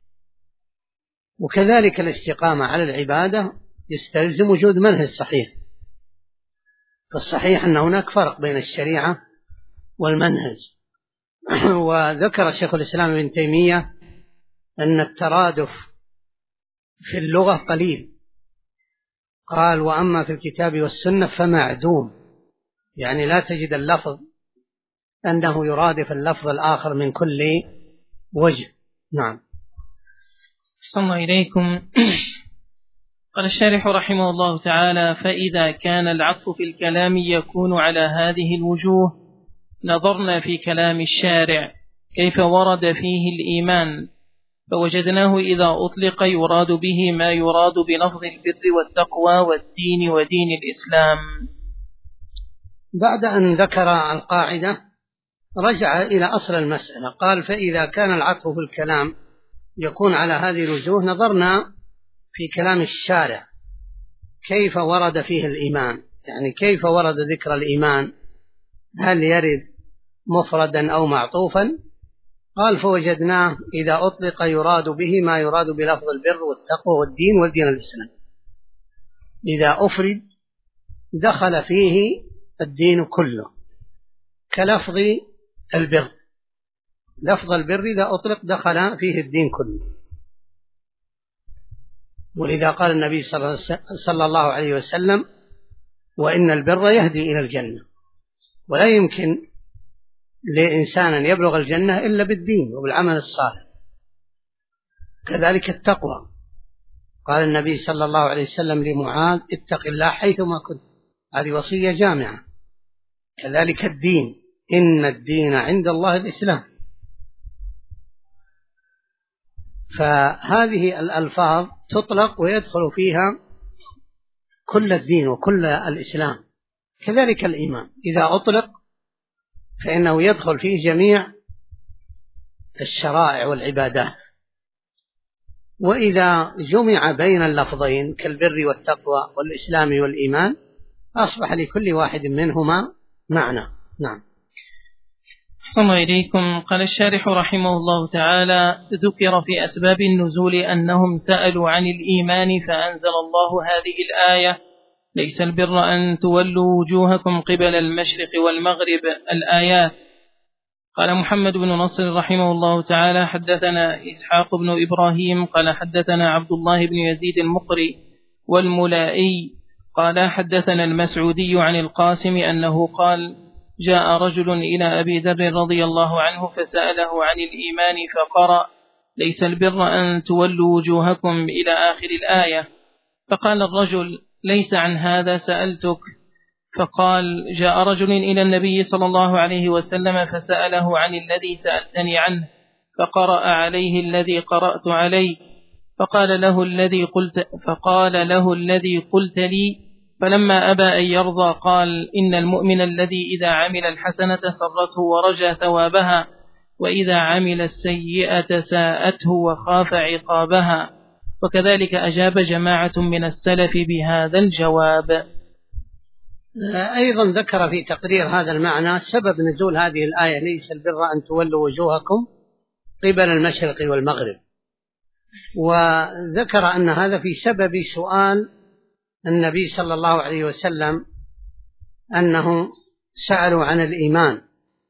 وكذلك الاستقامة على العبادة يستلزم وجود منهج صحيح. فالصحيح أن هناك فرق بين الشريعة والمنهج. وذكر شيخ الإسلام ابن تيمية أن الترادف في اللغة قليل، قال: وأما في الكتاب والسنة فمعدوم، يعني لا تجد اللفظ أنه يرادف اللفظ الآخر من كل وجه. نعم. صلى الله إليكم. قال الشارح رحمه الله تعالى: فإذا كان العطف في الكلام يكون على هذه الوجوه نظرنا في كلام الشارع كيف ورد فيه الإيمان، فوجدناه إذا أطلق يراد به ما يراد بلفظ البر والتقوى والدين ودين الإسلام. بعد أن ذكر القاعدة رجع إلى أصل المسألة، قال: فإذا كان العطف في الكلام يكون على هذه الوجوه نظرنا في كلام الشارع كيف ورد فيه الإيمان، يعني كيف ورد ذكر الإيمان، هل يرد مفردا أو معطوفا؟ قال: فوجدناه إذا أطلق يراد به ما يراد بلفظ البر والتقوى والدين والدين الإسلام. إذا أفرد دخل فيه الدين كله، كلفظ البر. لفظ البر إذا أطلق دخل فيه الدين كله. ولذا قال النبي صلى الله عليه وسلم: وإن البر يهدي إلى الجنة. ولا يمكن لإنسان أن يبلغ الجنة إلا بالدين وبالعمل الصالح. كذلك التقوى، قال النبي صلى الله عليه وسلم لمعاذ: اتق الله حيثما كنت. هذه وصية جامعة. كذلك الدين: إن الدين عند الله الإسلام. فهذه الألفاظ تطلق ويدخل فيها كل الدين وكل الإسلام. كذلك الإيمان إذا أطلق فإنه يدخل فيه جميع الشرائع والعبادات. وإذا جمع بين اللفظين كالبر والتقوى والإسلام والإيمان أصبح لكل واحد منهما معنى. نعم. صلى الله إليكم. قال الشارح رحمه الله تعالى: ذكر في أسباب النزول أنهم سألوا عن الإيمان فأنزل الله هذه الآية: ليس البر أن تولوا وجوهكم قبل المشرق والمغرب. الآيات. قال محمد بن نصر رحمه الله تعالى: حدثنا إسحاق بن إبراهيم قال حدثنا عبد الله بن يزيد المقري والملائي قال حدثنا المسعودي عن القاسم أنه قال: جاء رجل إلى أبي ذر رضي الله عنه فسأله عن الإيمان فقرأ: ليس البر أن تولوا وجوهكم إلى آخر الآية. فقال الرجل: ليس عن هذا سألتك. فقال: جاء رجل إلى النبي صلى الله عليه وسلم فسأله عن الذي سألتني عنه فقرأ عليه الذي قرأت عليك. فقال له الذي قلت لي. فلما أبى أن يرضى قال: إن المؤمن الذي إذا عمل الحسنة سرته ورجى ثوابها، وإذا عمل السيئة ساءته وخاف عقابها. وكذلك أجاب جماعة من السلف بهذا الجواب. أيضا ذكر في تقرير هذا المعنى سبب نزول هذه الآية: ليس البر أن تولوا وجوهكم قبل المشرق والمغرب. وذكر أن هذا في سبب سؤال النبي صلى الله عليه وسلم أنهم سألوا عن الإيمان،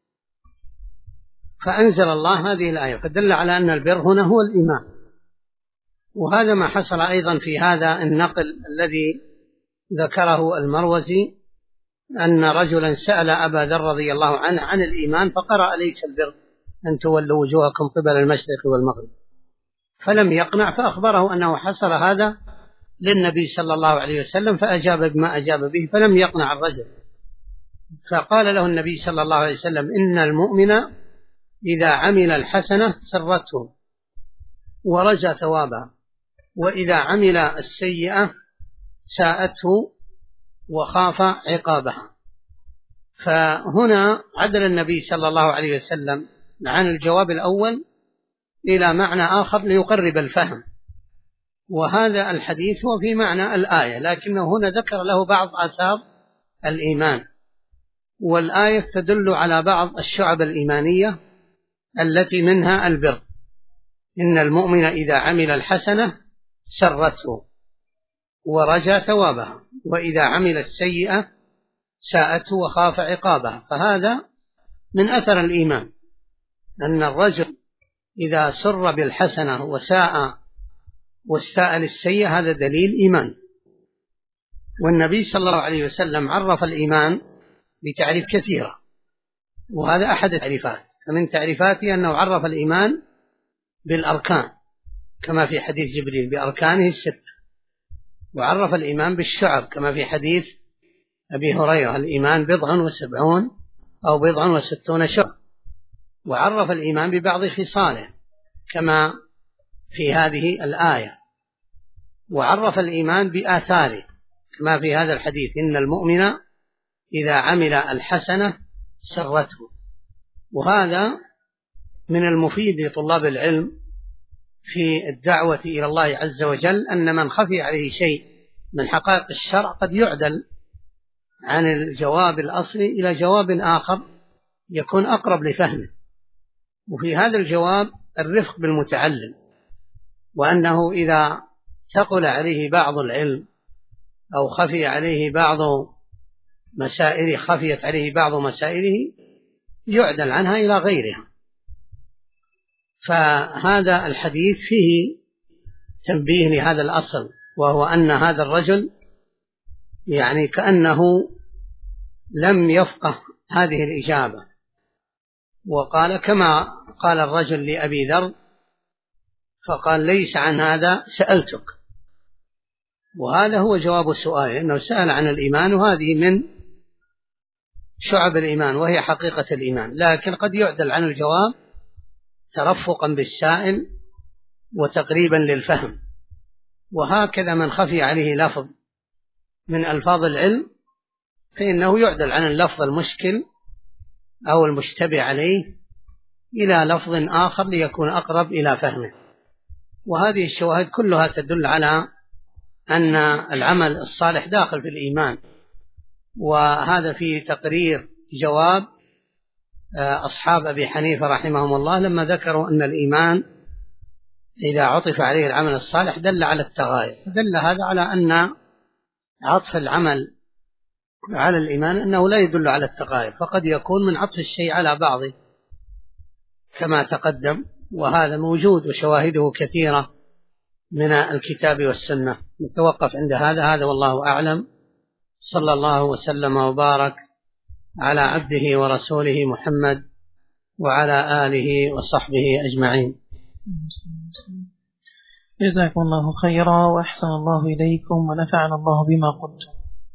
فأنزل الله هذه الآية، فدل على أن البر هنا هو الإيمان. وهذا ما حصل أيضا في هذا النقل الذي ذكره المروزي، أن رجلا سأل أبا ذر رضي الله عنه عن الإيمان فقرأ: ليس البر أن تولوا وجوهكم قبل المشرق والمغرب، فلم يقنع، فأخبره أنه حصل هذا للنبي صلى الله عليه وسلم فأجاب بما أجاب به، فلم يقنع الرجل. فقال له النبي صلى الله عليه وسلم: إن المؤمن إذا عمل الحسنة سرته ورجى ثوابها، وإذا عمل السيئة ساءته وخاف عقابها. فهنا عدل النبي صلى الله عليه وسلم عن الجواب الأول إلى معنى آخر ليقرب الفهم، وهذا الحديث هو في معنى الآية، لكنه هنا ذكر له بعض آثار الإيمان، والآية تدل على بعض الشعب الإيمانية التي منها البر. إن المؤمن إذا عمل الحسنة سرته ورجى ثوابها، وإذا عمل السيئة ساءته وخاف عقابها. فهذا من أثر الإيمان، أن الرجل إذا سر بالحسنة واستاء للسيئة هذا دليل إيمان. والنبي صلى الله عليه وسلم عرف الإيمان بتعريف كثيرة، وهذا أحد التعريفات. فمن تعريفاته أنه عرف الإيمان بالأركان كما في حديث جبريل بأركانه الستة، وعرف الإيمان بالشعب كما في حديث أبي هريرة الإيمان 70 أو 60 شعب، وعرف الإيمان ببعض خصاله كما في هذه الآية، وعرف الإيمان بآثاره كما في هذا الحديث إن المؤمن إذا عمل الحسنة سرته. وهذا من المفيد لطلاب العلم في الدعوة إلى الله عز وجل، أن من خفي عليه شيء من حقائق الشرع قد يعدل عن الجواب الأصلي إلى جواب آخر يكون أقرب لفهمه. وفي هذا الجواب الرفق بالمتعلم، وأنه إذا ثقل عليه بعض العلم أو خفيت عليه بعض مسائله يعدل عنها إلى غيرها. فهذا الحديث فيه تنبيه لهذا الأصل، وهو أن هذا الرجل يعني كأنه لم يفقه هذه الإجابة، وقال كما قال الرجل لأبي ذر فقال ليس عن هذا سألتك، وهذا هو جواب السؤال، إنه سأل عن الإيمان، وهذه من شعب الإيمان وهي حقيقة الإيمان، لكن قد يعدل عن الجواب ترفقا بالسائل وتقريبا للفهم. وهكذا من خفي عليه لفظ من ألفاظ العلم فإنه يعدل عن اللفظ المشكل أو المشتبه عليه إلى لفظ آخر ليكون أقرب إلى فهمه. وهذه الشواهد كلها تدل على أن العمل الصالح داخل في الإيمان، وهذا في تقرير جواب أصحاب أبي حنيفة رحمهم الله لما ذكروا أن الإيمان إذا عطف عليه العمل الصالح دل على التغاير، دل هذا على أن عطف العمل على الإيمان أنه لا يدل على التغاير، فقد يكون من عطف الشيء على بعضه كما تقدم، وهذا موجود وشواهده كثيرة من الكتاب والسنة. نتوقف عند هذا والله أعلم. صلى الله وسلم وبارك على عبده ورسوله محمد وعلى آله وصحبه أجمعين. جزاكم الله خيرا وأحسن الله إليكم ونفعنا الله بما قلتم.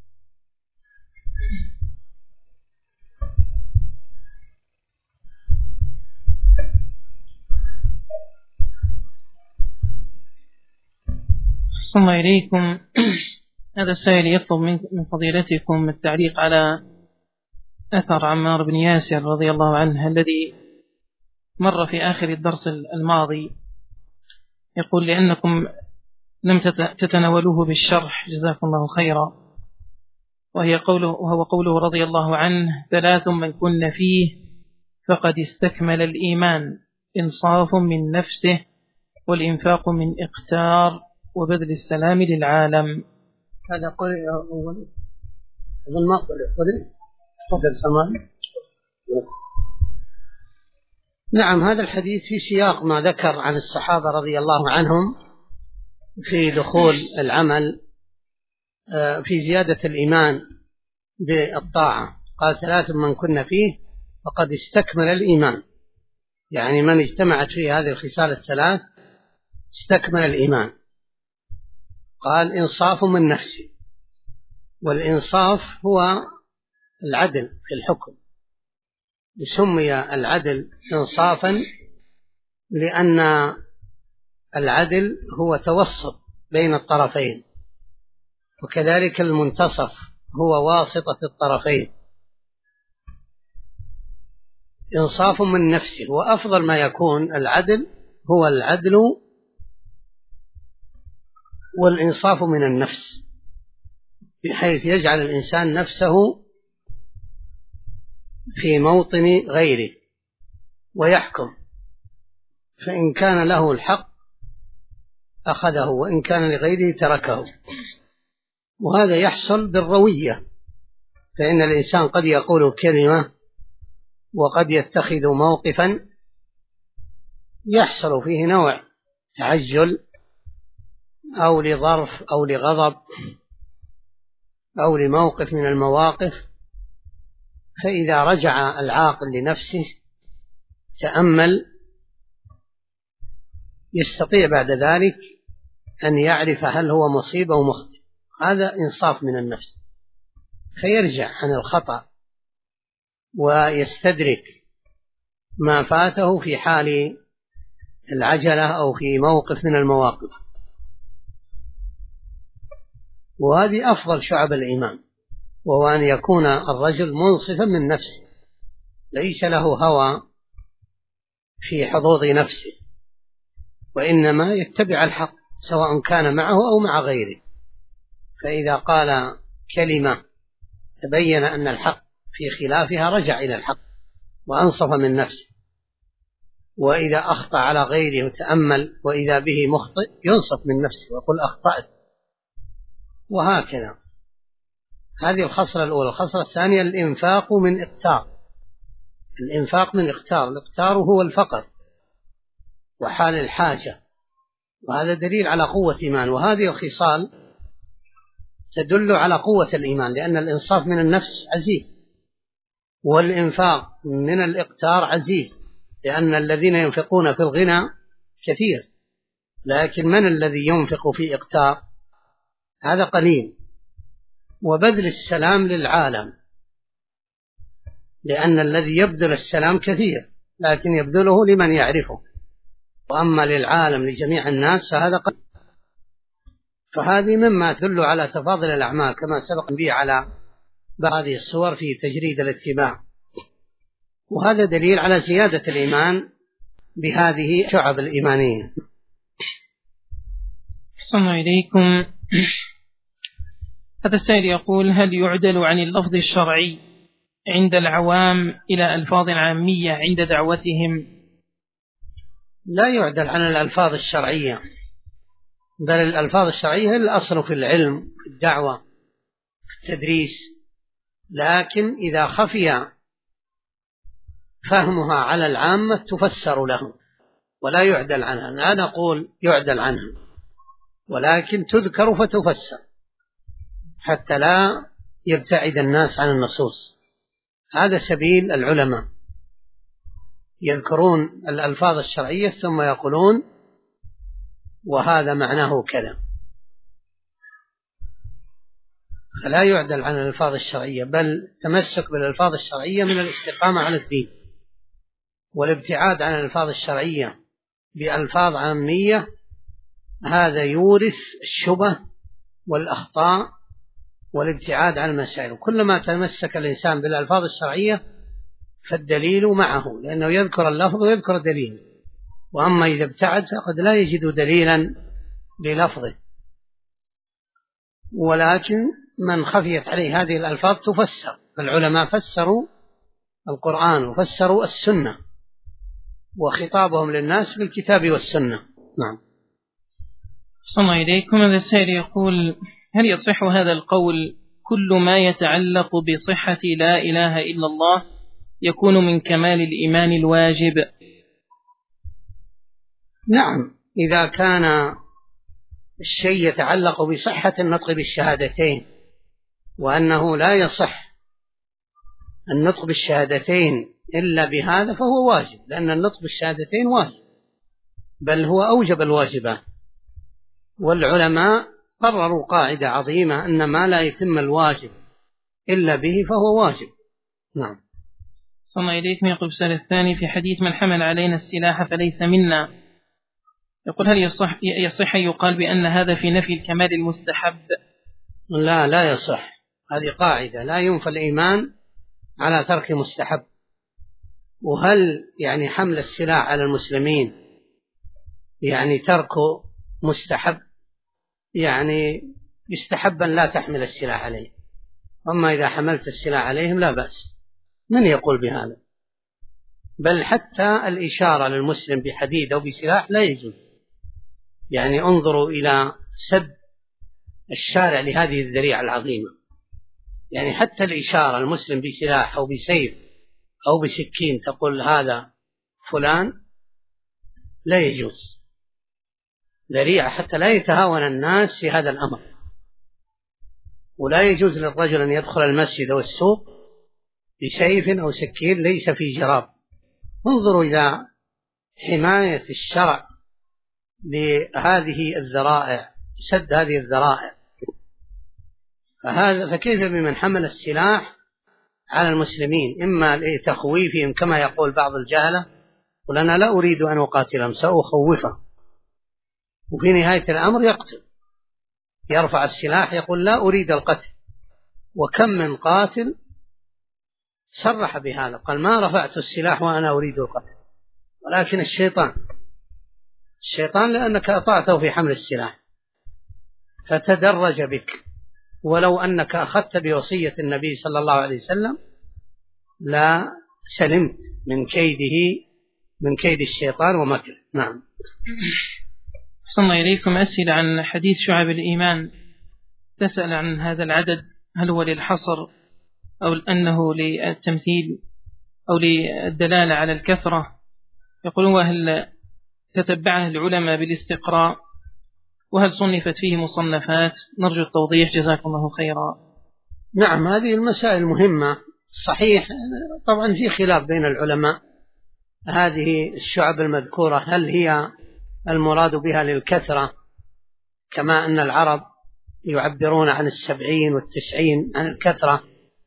أحسن الله إليكم. هذا السائل يطلب من فضيلتكم التعليق على أثر عمار بن ياسر رضي الله عنه الذي مر في آخر الدرس الماضي. يقول لأنكم لم تتناولوه بالشرح جزاكم الله خيرا، وهو قوله رضي الله عنه: 3 من كن فيه فقد استكمل الإيمان: إنصاف من نفسه، والإنفاق من إقتار، وبذل السلام للعالم. هذا قول أظن ما قل تفضل سمان. نعم، هذا الحديث في سياق ما ذكر عن الصحابة رضي الله عنهم في دخول العمل في زيادة الإيمان بالطاعة. قال 3 من كن فيه فقد استكمل الإيمان، يعني من اجتمعت فيه هذه الخصال ال3 استكمل الإيمان. قال إنصاف من نفسه، والإنصاف هو العدل في الحكم، وسمي العدل إنصافا لأن العدل هو توسط بين الطرفين، وكذلك المنتصف هو واسطة الطرفين. إنصاف من نفسه، وأفضل ما يكون العدل هو العدل والإنصاف من النفس، بحيث يجعل الإنسان نفسه في موطن غيره ويحكم، فإن كان له الحق أخذه وإن كان لغيره تركه. وهذا يحصل بالروية، فإن الإنسان قد يقول كلمة وقد يتخذ موقفا يحصل فيه نوع تعجل أو لظرف أو لغضب أو لموقف من المواقف، فإذا رجع العاقل لنفسه تأمل يستطيع بعد ذلك أن يعرف هل هو مصيب أو مخطئ. هذا إنصاف من النفس، فيرجع عن الخطأ ويستدرك ما فاته في حال العجلة أو في موقف من المواقف. وهذه أفضل شعب الإيمان، وهو أن يكون الرجل منصفا من نفسه، ليس له هوى في حظوظ نفسه، وإنما يتبع الحق سواء كان معه أو مع غيره. فإذا قال كلمة تبين أن الحق في خلافها رجع إلى الحق وأنصف من نفسه، وإذا أخطأ على غيره وتأمل وإذا به مخطئ ينصف من نفسه ويقول أخطأت، وهكذا. هذه الخصلة الأولى. الخصلة الثانية الإنفاق من إقتار. الإنفاق من إقتار، الإقتار هو الفقر وحال الحاجة، وهذا دليل على قوة إيمان. وهذه الخصال تدل على قوة الإيمان، لأن الإنصاف من النفس عزيز، والإنفاق من الإقتار عزيز، لأن الذين ينفقون في الغنى كثير، لكن من الذي ينفق في إقتار؟ هذا قليل. وبذل السلام للعالم، لأن الذي يبذل السلام كثير لكن يبذله لمن يعرفه، وأما للعالم لجميع الناس فهذا قليل. فهذه مما تدل على تفاضل الأعمال، كما سبق به على بعض الصور في تجريد الاتباع. وهذا دليل على زيادة الإيمان بهذه الشعب الإيمانية. أحسن إليكم. هذا السائل يقول: هل يعدل عن اللفظ الشرعي عند العوام إلى ألفاظ عامية عند دعوتهم؟ لا يعدل عن الألفاظ الشرعية، بل الألفاظ الشرعية هي الأصل في العلم، في الدعوة، في التدريس، لكن إذا خفي فهمها على العامة تفسر لهم ولا يعدل عنها. لا نقول يعدل عنها، ولكن تذكر فتفسر حتى لا يبتعد الناس عن النصوص. هذا سبيل العلماء، يذكرون الألفاظ الشرعية ثم يقولون وهذا معناه كذا، فلا يعدل عن الألفاظ الشرعية، بل تمسك بالألفاظ الشرعية من الاستقامة على الدين. والابتعاد عن الألفاظ الشرعية بألفاظ عامية هذا يورث الشبه والأخطاء والابتعاد عن المسائل. كلما تمسك الإنسان بالألفاظ الشرعية فالدليل معه، لأنه يذكر اللفظ ويذكر دليل. وأما إذا ابتعد فقد لا يجد دليلا للفظه. ولكن من خفيت عليه هذه الألفاظ تفسر، فالعلماء فسروا القرآن وفسروا السنة، وخطابهم للناس بالكتاب والسنة. نعم. صلى الله إليكم. هذا السائل يقول: هل يصح هذا القول: كل ما يتعلق بصحة لا إله إلا الله يكون من كمال الإيمان الواجب؟ نعم، إذا كان الشيء يتعلق بصحة النطق بالشهادتين، وأنه لا يصح النطق بالشهادتين إلا بهذا فهو واجب، لأن النطق بالشهادتين واجب، بل هو أوجب الواجبات. والعلماء قرروا قاعدة عظيمة أن ما لا يتم الواجب إلا به فهو واجب. نعم. صلى الله إليكم. يقول السؤال الثاني: في حديث من حمل علينا السلاح فليس منا، يقول: هل يصح يقال بأن هذا في نفي الكمال المستحب؟ لا يصح. هذه قاعدة، لا ينفى الإيمان على ترك مستحب. وهل يعني حمل السلاح على المسلمين يعني تركه مستحب، يعني يستحب أن لا تحمل السلاح عليه، أما إذا حملت السلاح عليهم لا بأس. من يقول بهذا؟ بل حتى الإشارة للمسلم بحديد أو بسلاح لا يجوز. يعني انظروا إلى سد الشارع لهذه الذريعة العظيمة، يعني حتى الإشارة المسلم بسلاح أو بسيف أو بسكين تقول هذا فلان لا يجوز، ذريعة حتى لا يتهاون الناس في هذا الأمر. ولا يجوز للرجل أن يدخل المسجد أو السوق بسيف أو سكين ليس في جراب. انظروا إلى حماية الشرع لهذه الذرائع، سد هذه الذرائع. فكيف بمن حمل السلاح على المسلمين، إما لتخويفهم كما يقول بعض الجهلة، قل أنا لا أريد أن أقاتلهم سأخوفه، وفي نهاية الأمر يقتل، يرفع السلاح يقول لا أريد القتل. وكم من قاتل صرح بهذا، قال ما رفعت السلاح وأنا أريد القتل، ولكن الشيطان لأنك أطعته في حمل السلاح فتدرج بك، ولو أنك أخذت بوصية النبي صلى الله عليه وسلم لا سلمت من كيده، من كيد الشيطان ومكره. نعم. صلى الله إليكم. أسئلة عن حديث شعب الإيمان، تسأل عن هذا العدد، هل هو للحصر أو أنه للتمثيل أو للدلالة على الكثرة؟ يقولون وهل تتبعه العلماء بالاستقراء، وهل صنفت فيه مصنفات؟ نرجو التوضيح جزاكم الله خيرا. نعم، هذه المسائل مهمة. صحيح طبعا في خلاف بين العلماء، هذه الشعب المذكورة هل هي المراد بها للكثرة كما أن العرب يعبرون عن 70 و90 عن الكثرة؟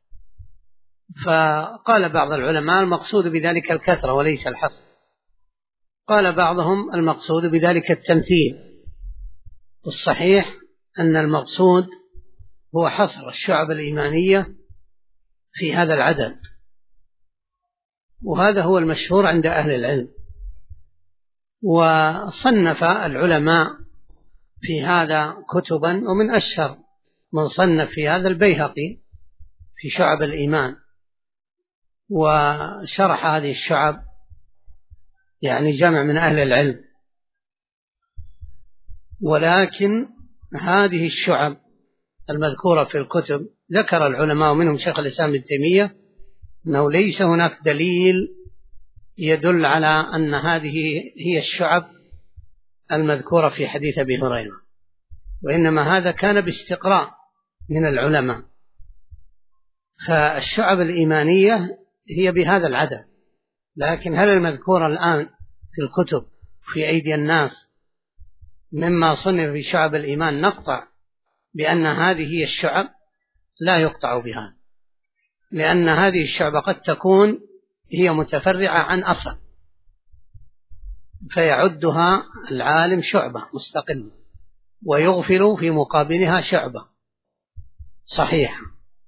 فقال بعض العلماء المقصود بذلك الكثرة وليس الحصر، قال بعضهم المقصود بذلك التمثيل. الصحيح أن المقصود هو حصر الشعب الإيمانية في هذا العدد، وهذا هو المشهور عند أهل العلم. وصنف العلماء في هذا كتبا، ومن أشهر من صنف في هذا البيهقي في شعب الإيمان، وشرح هذه الشعب يعني جمع من أهل العلم. ولكن هذه الشعب المذكورة في الكتب ذكر العلماء ومنهم شيخ الإسلام ابن تيمية أنه ليس هناك دليل يدل على أن هذه هي الشعب المذكورة في حديث أبي هريرة، وإنما هذا كان باستقراء من العلماء. فالشعب الإيمانية هي بهذا العدد، لكن هل المذكورة الآن في الكتب في أيدي الناس مما صنف في شعب الإيمان نقطع بأن هذه هي الشعب؟ لا يقطع بها، لأن هذه الشعب قد تكون هي متفرعة عن أصل فيعدها العالم شعبة مستقلة ويغفل في مقابلها شعبة صحيحة،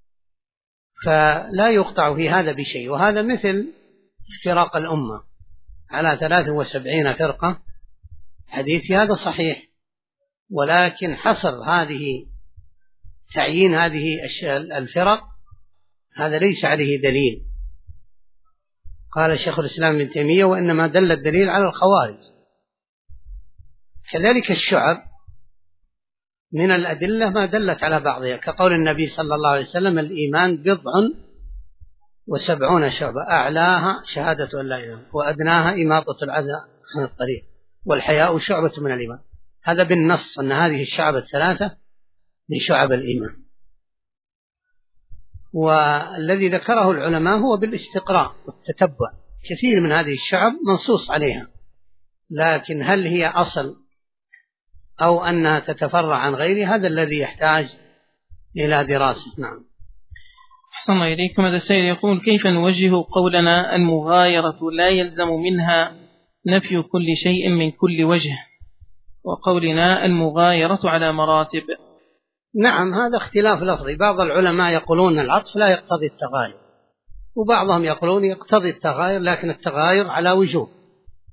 فلا يقطع في هذا بشيء. وهذا مثل افتراق الأمة على 73 فرقة، حديث هذا صحيح، ولكن حصر هذه تعيين هذه الفرق هذا ليس عليه دليل. قال شيخ الإسلام ابن تيمية وإنما دل الدليل على الخوارج. كذلك الشعب من الأدلة ما دلت على بعضها، كقول النبي صلى الله عليه وسلم الإيمان 70 شعبة، أعلاها شهادة أن لا إله وأدناها إماطة الأذى عن الطريق والحياء شعبة من الإيمان. هذا بالنص أن هذه الشعب الثلاثة من شعب الإيمان. والذي ذكره العلماء هو بالاستقراء والتتبع، كثير من هذه الشعب منصوص عليها، لكن هل هي أصل أو أنها تتفرع عن غيرها هذا الذي يحتاج إلى دراسة. نعم. أحسن الله إليكم. هذا السائل يقول كيف نوجه قولنا المغايرة لا يلزم منها نفي كل شيء من كل وجه، وقولنا المغايرة على مراتب؟ نعم، هذا اختلاف لفظي. بعض العلماء يقولون العطف لا يقتضي التغاير، وبعضهم يقولون يقتضي التغاير لكن التغاير على وجوه.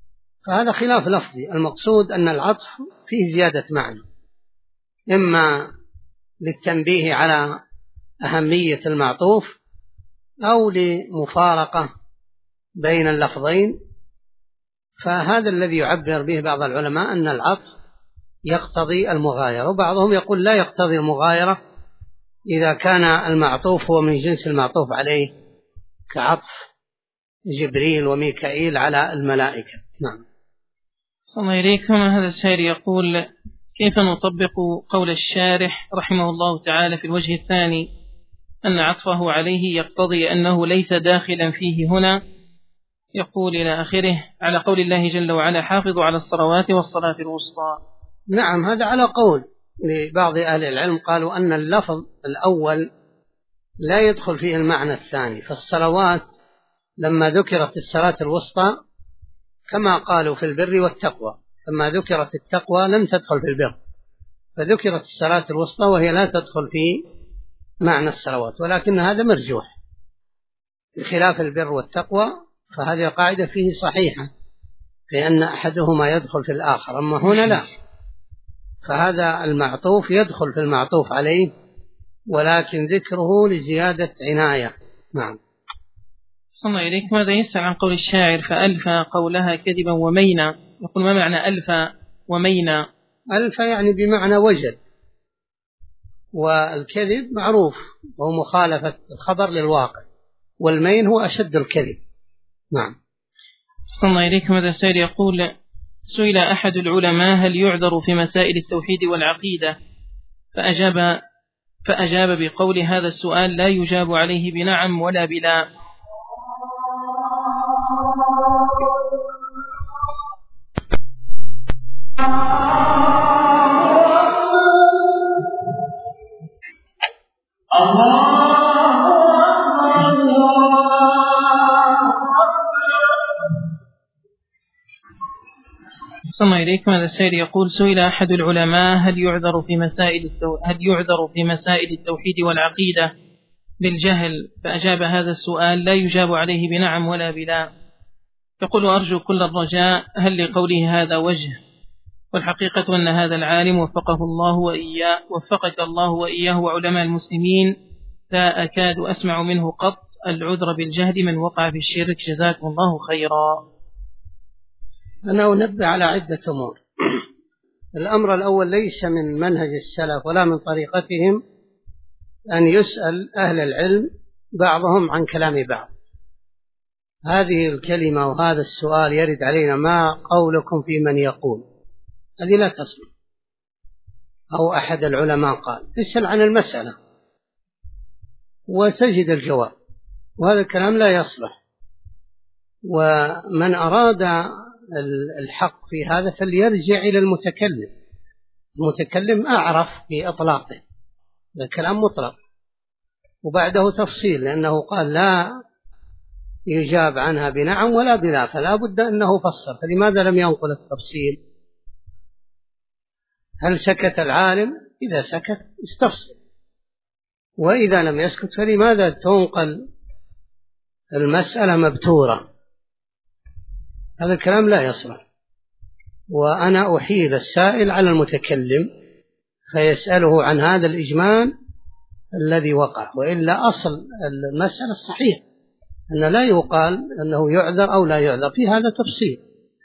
فهذا خلاف لفظي. المقصود أن العطف فيه زيادة معنى، إما للتنبيه على أهمية المعطوف أو لمفارقة بين اللفظين. فهذا الذي يعبر به بعض العلماء أن العطف يقتضي المغايرة، وبعضهم يقول لا يقتضي المغايرة إذا كان المعطوف هو من جنس المعطوف عليه، كعطف جبريل وميكائيل على الملائكة. نعم. صلى الله إليكم. هذا السائل يقول: كيف نطبق قول الشارح رحمه الله تعالى في الوجه الثاني أن عطفه عليه يقتضي أنه ليس داخلا فيه هنا، يقول إلى آخره، على قول الله جل وعلا: حافظوا على الصلوات والصلاة الوسطى. نعم، هذا على قول لبعض أهل العلم، قالوا أن اللفظ الأول لا يدخل فيه المعنى الثاني. فالصلوات لما ذكرت الصلاة الوسطى كما قالوا في البر والتقوى، لما ذكرت التقوى لم تدخل في البر، فذكرت الصلاة الوسطى وهي لا تدخل في معنى الصلوات، ولكن هذا مرجوح بخلاف البر والتقوى. فهذه قاعدة فيه صحيحة، لأن أحدهما يدخل في الآخر، أما هنا لا، فهذا المعطوف يدخل في المعطوف عليه، ولكن ذكره لزيادة عناية. نعم. صلى الله إليك. ماذا يسأل عن قول الشاعر: فألفى قولها كذبا ومينا؟ يقول: ما معنى ألفى ومينا؟ ألفى يعني بمعنى وجد، والكذب معروف وهو مخالفة الخبر للواقع، والمين هو أشد الكذب. نعم. صلى الله إليك. ماذا السائل يقول: سئل أحد العلماء هل يعذر في مسائل التوحيد والعقيدة، فأجاب بقول: هذا السؤال لا يجاب عليه بنعم ولا بلا. صلى الله إليكم. هذا السائل يقول: سئل أحد العلماء هل يعذر في مسائل التوحيد والعقيدة بالجهل، فأجاب: هذا السؤال لا يجاب عليه بنعم ولا بلا. يقول: أرجو كل الرجاء، هل لقوله هذا وجه؟ والحقيقة أن هذا العالم وفقك الله وإياه وعلماء المسلمين لا أكاد أسمع منه قط العذر بالجهل من وقع في الشرك، جزاكم الله خيرا. أنا أنبه على عدة أمور. الأمر الأول: ليس من منهج السلف ولا من طريقتهم أن يسأل أهل العلم بعضهم عن كلام بعض. هذه الكلمة وهذا السؤال يرد علينا: ما قولكم في من يقول؟ هذه لا تصلح. أو أحد العلماء قال: اسأل عن المسألة وتجد الجواب، وهذا الكلام لا يصلح. ومن أراد الحق في هذا فليرجع إلى المتكلم أعرف بإطلاقه، الكلام مطلق وبعده تفصيل، لأنه قال لا يجاب عنها بنعم ولا بلا، فلا بد أنه فصل. فلماذا لم ينقل التفصيل؟ هل سكت العالم؟ إذا سكت استفصل، وإذا لم يسكت فلماذا تنقل المسألة مبتورة؟ هذا الكلام لا يصلح. وأنا أحيل السائل على المتكلم فيسأله عن هذا الإجمال الذي وقع، وإلا أصل المسألة الصحيح أن لا يقال أنه يعذر أو لا يعذر، في هذا تفصيل.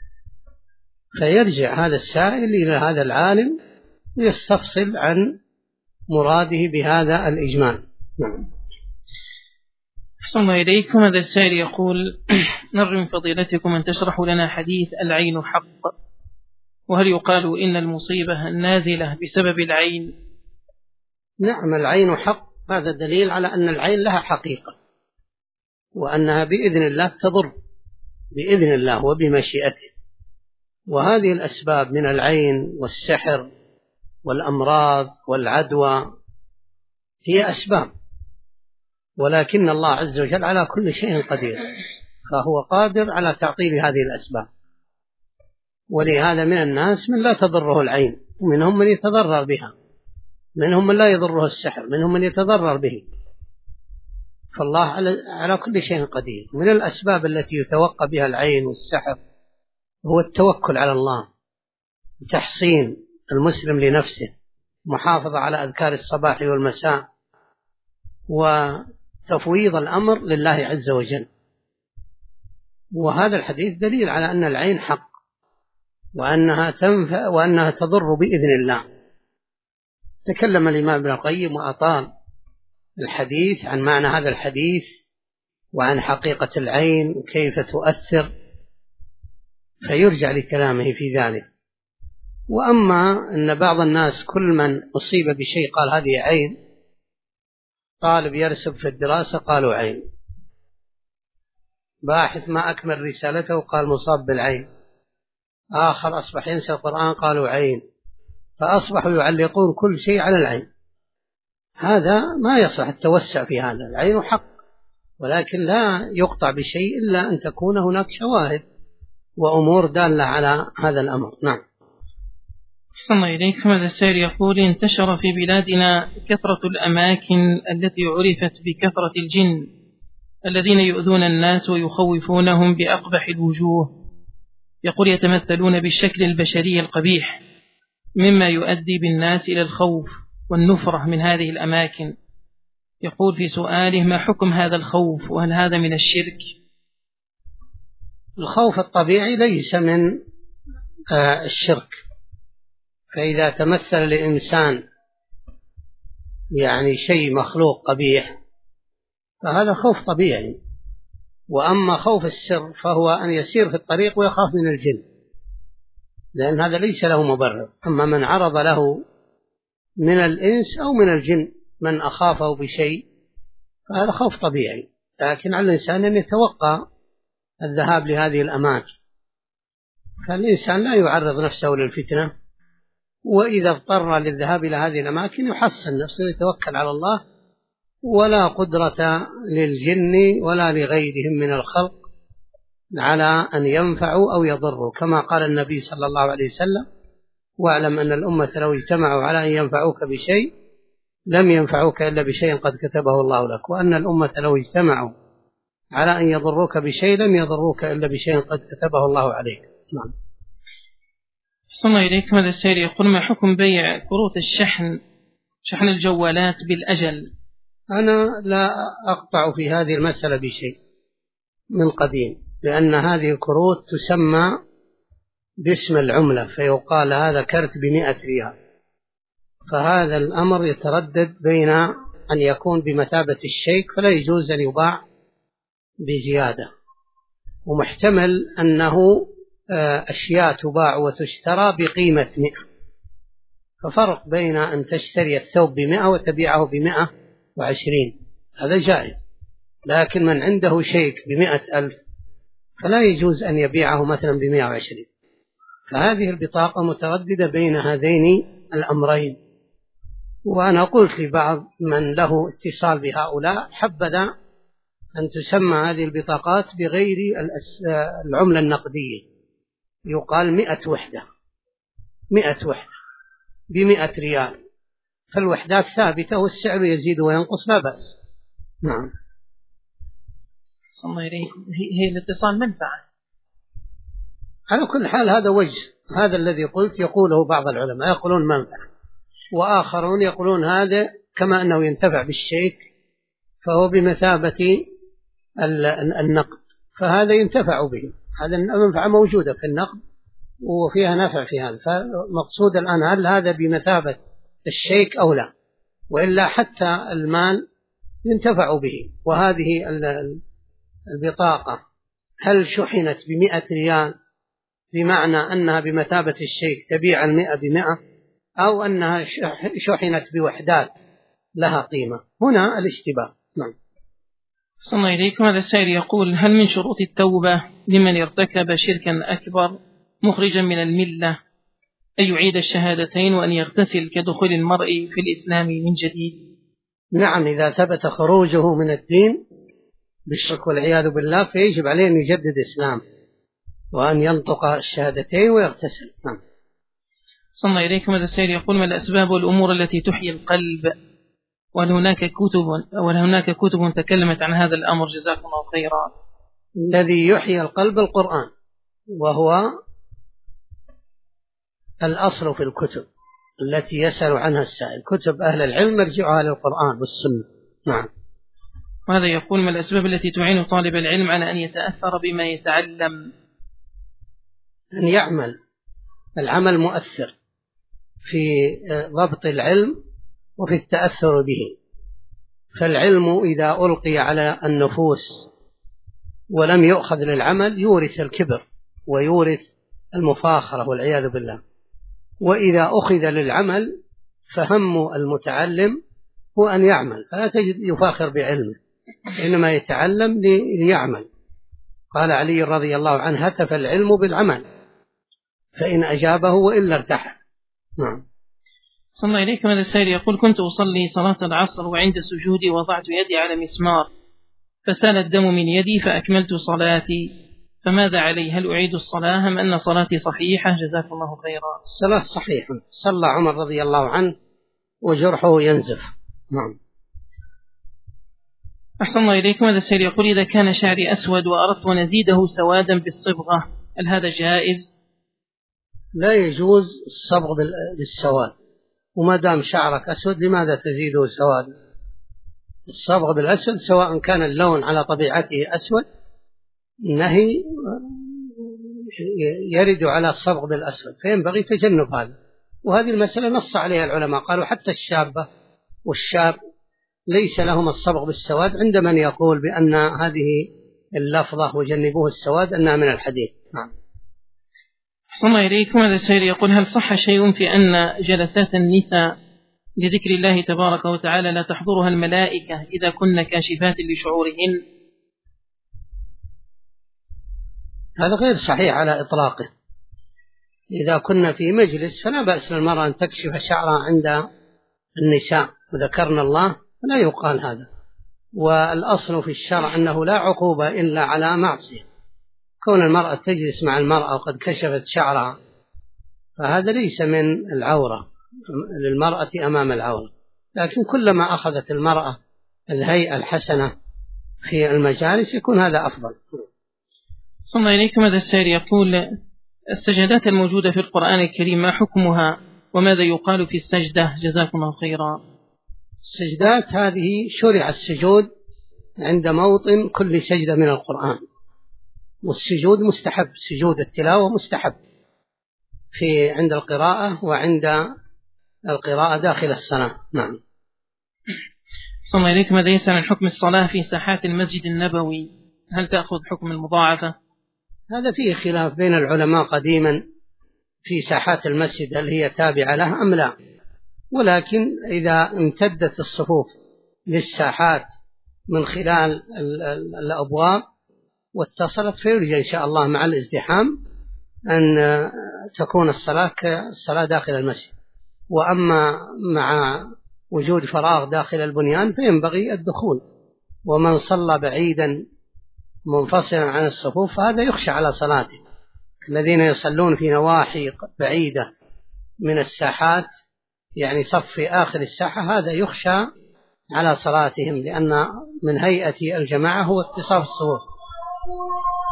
فيرجع هذا السائل إلى هذا العالم ويستفصل عن مراده بهذا الإجمال. نعم. صلى الله إليكم. هذا السائل يقول: نرجو من فضيلتكم أن تشرحوا لنا حديث العين حق، وهل يقال إن المصيبة النازلة بسبب العين؟ نعم، العين حق، هذا دليل على أن العين لها حقيقة، وأنها بإذن الله تضر بإذن الله وبمشيئته. وهذه الأسباب من العين والسحر والأمراض والعدوى هي أسباب، ولكن الله عز وجل على كل شيء قدير، فهو قادر على تعطيل هذه الأسباب. ولهذا من الناس من لا تضره العين، ومنهم من يتضرر بها، منهم من لا يضره السحر، منهم من يتضرر به. فالله على كل شيء قدير. من الأسباب التي يتوقى بها العين والسحر هو التوكل على الله، تحصين المسلم لنفسه، محافظة على أذكار الصباح والمساء، وتفويض الأمر لله عز وجل. وهذا الحديث دليل على أن العين حق، وأنها تنفع وأنها تضر بإذن الله. تكلم الإمام ابن القيم وأطال الحديث عن معنى هذا الحديث وعن حقيقة العين وكيف تؤثر، فيرجع لكلامه في ذلك. وأما أن بعض الناس كل من أصيب بشيء قال هذه عين، طالب يرسب في الدراسة قالوا عين، باحث ما أكمل رسالته قال مصاب بالعين، آخر أصبح ينسى القرآن قالوا عين، فأصبحوا يعلقون كل شيء على العين. هذا ما يصح التوسع في هذا، العين حق، ولكن لا يقطع بشيء إلا أن تكون هناك شواهد وأمور دالة على هذا الأمر. نعم. أحسن إليك. هذا السائل يقول: انتشر في بلادنا كثرة الأماكن التي عرفت بكثرة الجن الذين يؤذون الناس ويخوفونهم بأقبح الوجوه. يقول: يتمثلون بالشكل البشري القبيح، مما يؤدي بالناس إلى الخوف والنفرة من هذه الأماكن. يقول في سؤاله: ما حكم هذا الخوف، وهل هذا من الشرك؟ الخوف الطبيعي ليس من الشرك، فإذا تمثل للإنسان يعني شيء مخلوق قبيح فهذا خوف طبيعي. وأما خوف السر فهو أن يسير في الطريق ويخاف من الجن، لأن هذا ليس له مبرر. أما من عرض له من الإنس أو من الجن من أخافه بشيء فهذا خوف طبيعي، لكن على الإنسان أن يتوقع الذهاب لهذه الأماكن، فالإنسان لا يعرض نفسه للفتنة، وإذا اضطر للذهاب إلى هذه الأماكن يحصن نفسه ويتوكل على الله، ولا قدرة للجن ولا لغيرهم من الخلق على أن ينفعوا أو يضروا، كما قال النبي صلى الله عليه وسلم: واعلم أن الأمة لو اجتمعوا على أن ينفعوك بشيء لم ينفعوك إلا بشيء قد كتبه الله لك، وأن الأمة لو اجتمعوا على أن يضروك بشيء لم يضروك إلا بشيء قد كتبه الله عليك. نعم. صلى إليك. هذا السائل يقول: ما حكم بيع كروت الشحن، شحن الجوالات بالأجل؟ أنا لا أقطع في هذه المسألة بشيء من قديم، لأن هذه الكروت تسمى باسم العملة، فيقال هذا كرت ب100 ريال، فهذا الأمر يتردد بين أن يكون بمثابة الشيك فلا يجوز أن يباع بزيادة، ومحتمل أنه أشياء تباع وتشترى بقيمة 100، ففرق بين أن تشتري الثوب ب100 وتبيعه ب120، هذا جائز. لكن من عنده شيك ب100,000 فلا يجوز أن يبيعه مثلا ب120. فهذه البطاقة مترددة بين هذين الأمرين. وأنا قلت لبعض من له اتصال بهؤلاء: حبذا أن تسمى هذه البطاقات بغير العملة النقدية، يقال 100 وحدة، 100 وحدة ب100 ريال، فالوحدات ثابتة والسعر يزيد وينقص لا بأس. نعم. صلى الله عليه. هي الاتصال منفعة على كل حال، هذا وجه، هذا الذي قلت يقوله بعض العلماء، يقولون منفعة، وآخرون يقولون هذا كما أنه ينتفع بالشيك فهو بمثابة النقد، فهذا ينتفع به، هذا المنفعة موجودة في النقد وفيها نفع في هذا. فمقصود الآن هل هذا بمثابة الشيك أو لا، وإلا حتى المال ينتفع به. وهذه البطاقة هل شحنت ب100 ريال بمعنى أنها بمثابة الشيك تبيع 100 ب100، أو أنها شحنت بوحدات لها قيمة؟ هنا الاشتباه. نعم. صلى الله عليكم. هذا السائل يقول: هل من شروط التوبة لمن ارتكب شركا أكبر مخرجا من الملة أن يعيد الشهادتين وأن يغتسل كدخول المرء في الإسلام من جديد؟ نعم، إذا ثبت خروجه من الدين بالشرك والعياذ بالله فيجب عليه أن يجدد إسلام وأن ينطق الشهادتين ويغتسل. نعم. صلى الله عليكم. هذا السائل يقول: ما الأسباب والأمور التي تحيي القلب، وهل هناك كتب تكلمت عن هذا الأمر؟ جزاكم الله خيرا. الذي يحيي القلب القرآن، وهو الأصل في الكتب التي يسأل عنها السائل، كتب أهل العلم مرجعها للقرآن والسنة. نعم. وهذا يقول: ما الأسباب التي تعين طالب العلم على أن يتأثر بما يتعلم؟ أن يعمل، العمل مؤثر في ضبط العلم وفي التأثر به. فالعلم إذا ألقي على النفوس ولم يؤخذ للعمل يورث الكبر ويورث المفاخرة والعياذ بالله. وإذا أخذ للعمل فهم المتعلم هو أن يعمل، فلا تجد يفاخر بعلمه، إنما يتعلم ليعمل. قال علي رضي الله عنه: هتف العلم بالعمل فإن أجابه وإلا ارتحل. نعم. صلى الله إليكم. هذا السائل يقول: كنت أصلي صلاة العصر وعند سجودي وضعت يدي على مسمار فسال الدم من يدي فأكملت صلاتي، فماذا علي؟ هل أعيد الصلاة أم أن صلاتي صحيحة؟ جزاك الله خيرا. الصلاة صحيحة، صلى عمر رضي الله عنه وجرحه ينزف. نعم. أحسن الله إليكم. هذا السائل يقول: إذا كان شعري أسود وأردت أن أزيده سوادا بالصبغة هل هذا جائز؟ لا يجوز الصبغ بالسواد، وما دام شعرك أسود لماذا تزيده سواد؟ الصبغ بالأسود سواء كان اللون على طبيعته أسود، النهي يرد على الصبغ بالأسود، فينبغي تجنب هذا. وهذه المسألة نص عليها العلماء، قالوا حتى الشابة والشاب ليس لهم الصبغ بالسواد، عند من يقول بأن هذه اللفظة وجنبوه السواد أنها من الحديث. نعم. أحسن الله إليكم. هذا السائل يقول: هل صح شيء في أن جلسات النساء لذكر الله تبارك وتعالى لا تحضرها الملائكة إذا كن كاشفات لشعورهن؟ هذا غير صحيح على إطلاقه. إذا كنا في مجلس فلا بأس للمرأة أن تكشف شعرها عند النساء وذكرنا الله، فلا يقال هذا. والأصل في الشرع أنه لا عقوبة إلا على معصية. كون المرأة تجلس مع المرأة وقد كشفت شعرها فهذا ليس من العورة للمرأة أمام العورة، لكن كلما أخذت المرأة الهيئة الحسنة في المجالس يكون هذا أفضل. صلى الله إليكم. هذا السائل يقول: السجدات الموجودة في القرآن الكريم ما حكمها وماذا يقال في السجدة؟ جزاكم الله خيرا. السجدات هذه شرع السجود عند موطن كل سجدة من القرآن، والسجود مستحب، سجود التلاوة مستحب في عند القراءة وعند القراءة داخل الصلاة. نعم. صلى الله عليكم. هذا يسأل عن حكم الصلاة في ساحات المسجد النبوي، هل تأخذ حكم المضاعفة؟ هذا فيه خلاف بين العلماء قديما في ساحات المسجد هل هي تابعة له أم لا، ولكن إذا امتدت الصفوف للساحات من خلال الأبواب واتصلت فيرجى إن شاء الله مع الازدحام أن تكون الصلاة كالصلاة داخل المسجد. وأما مع وجود فراغ داخل البنيان فينبغي الدخول، ومن صلى بعيدا منفصلا عن الصفوف هذا يخشى على صلاته. الذين يصلون في نواحي بعيدة من الساحات يعني صف في آخر الساحة هذا يخشى على صلاتهم، لأن من هيئة الجماعة هو اتصاف الصفوف.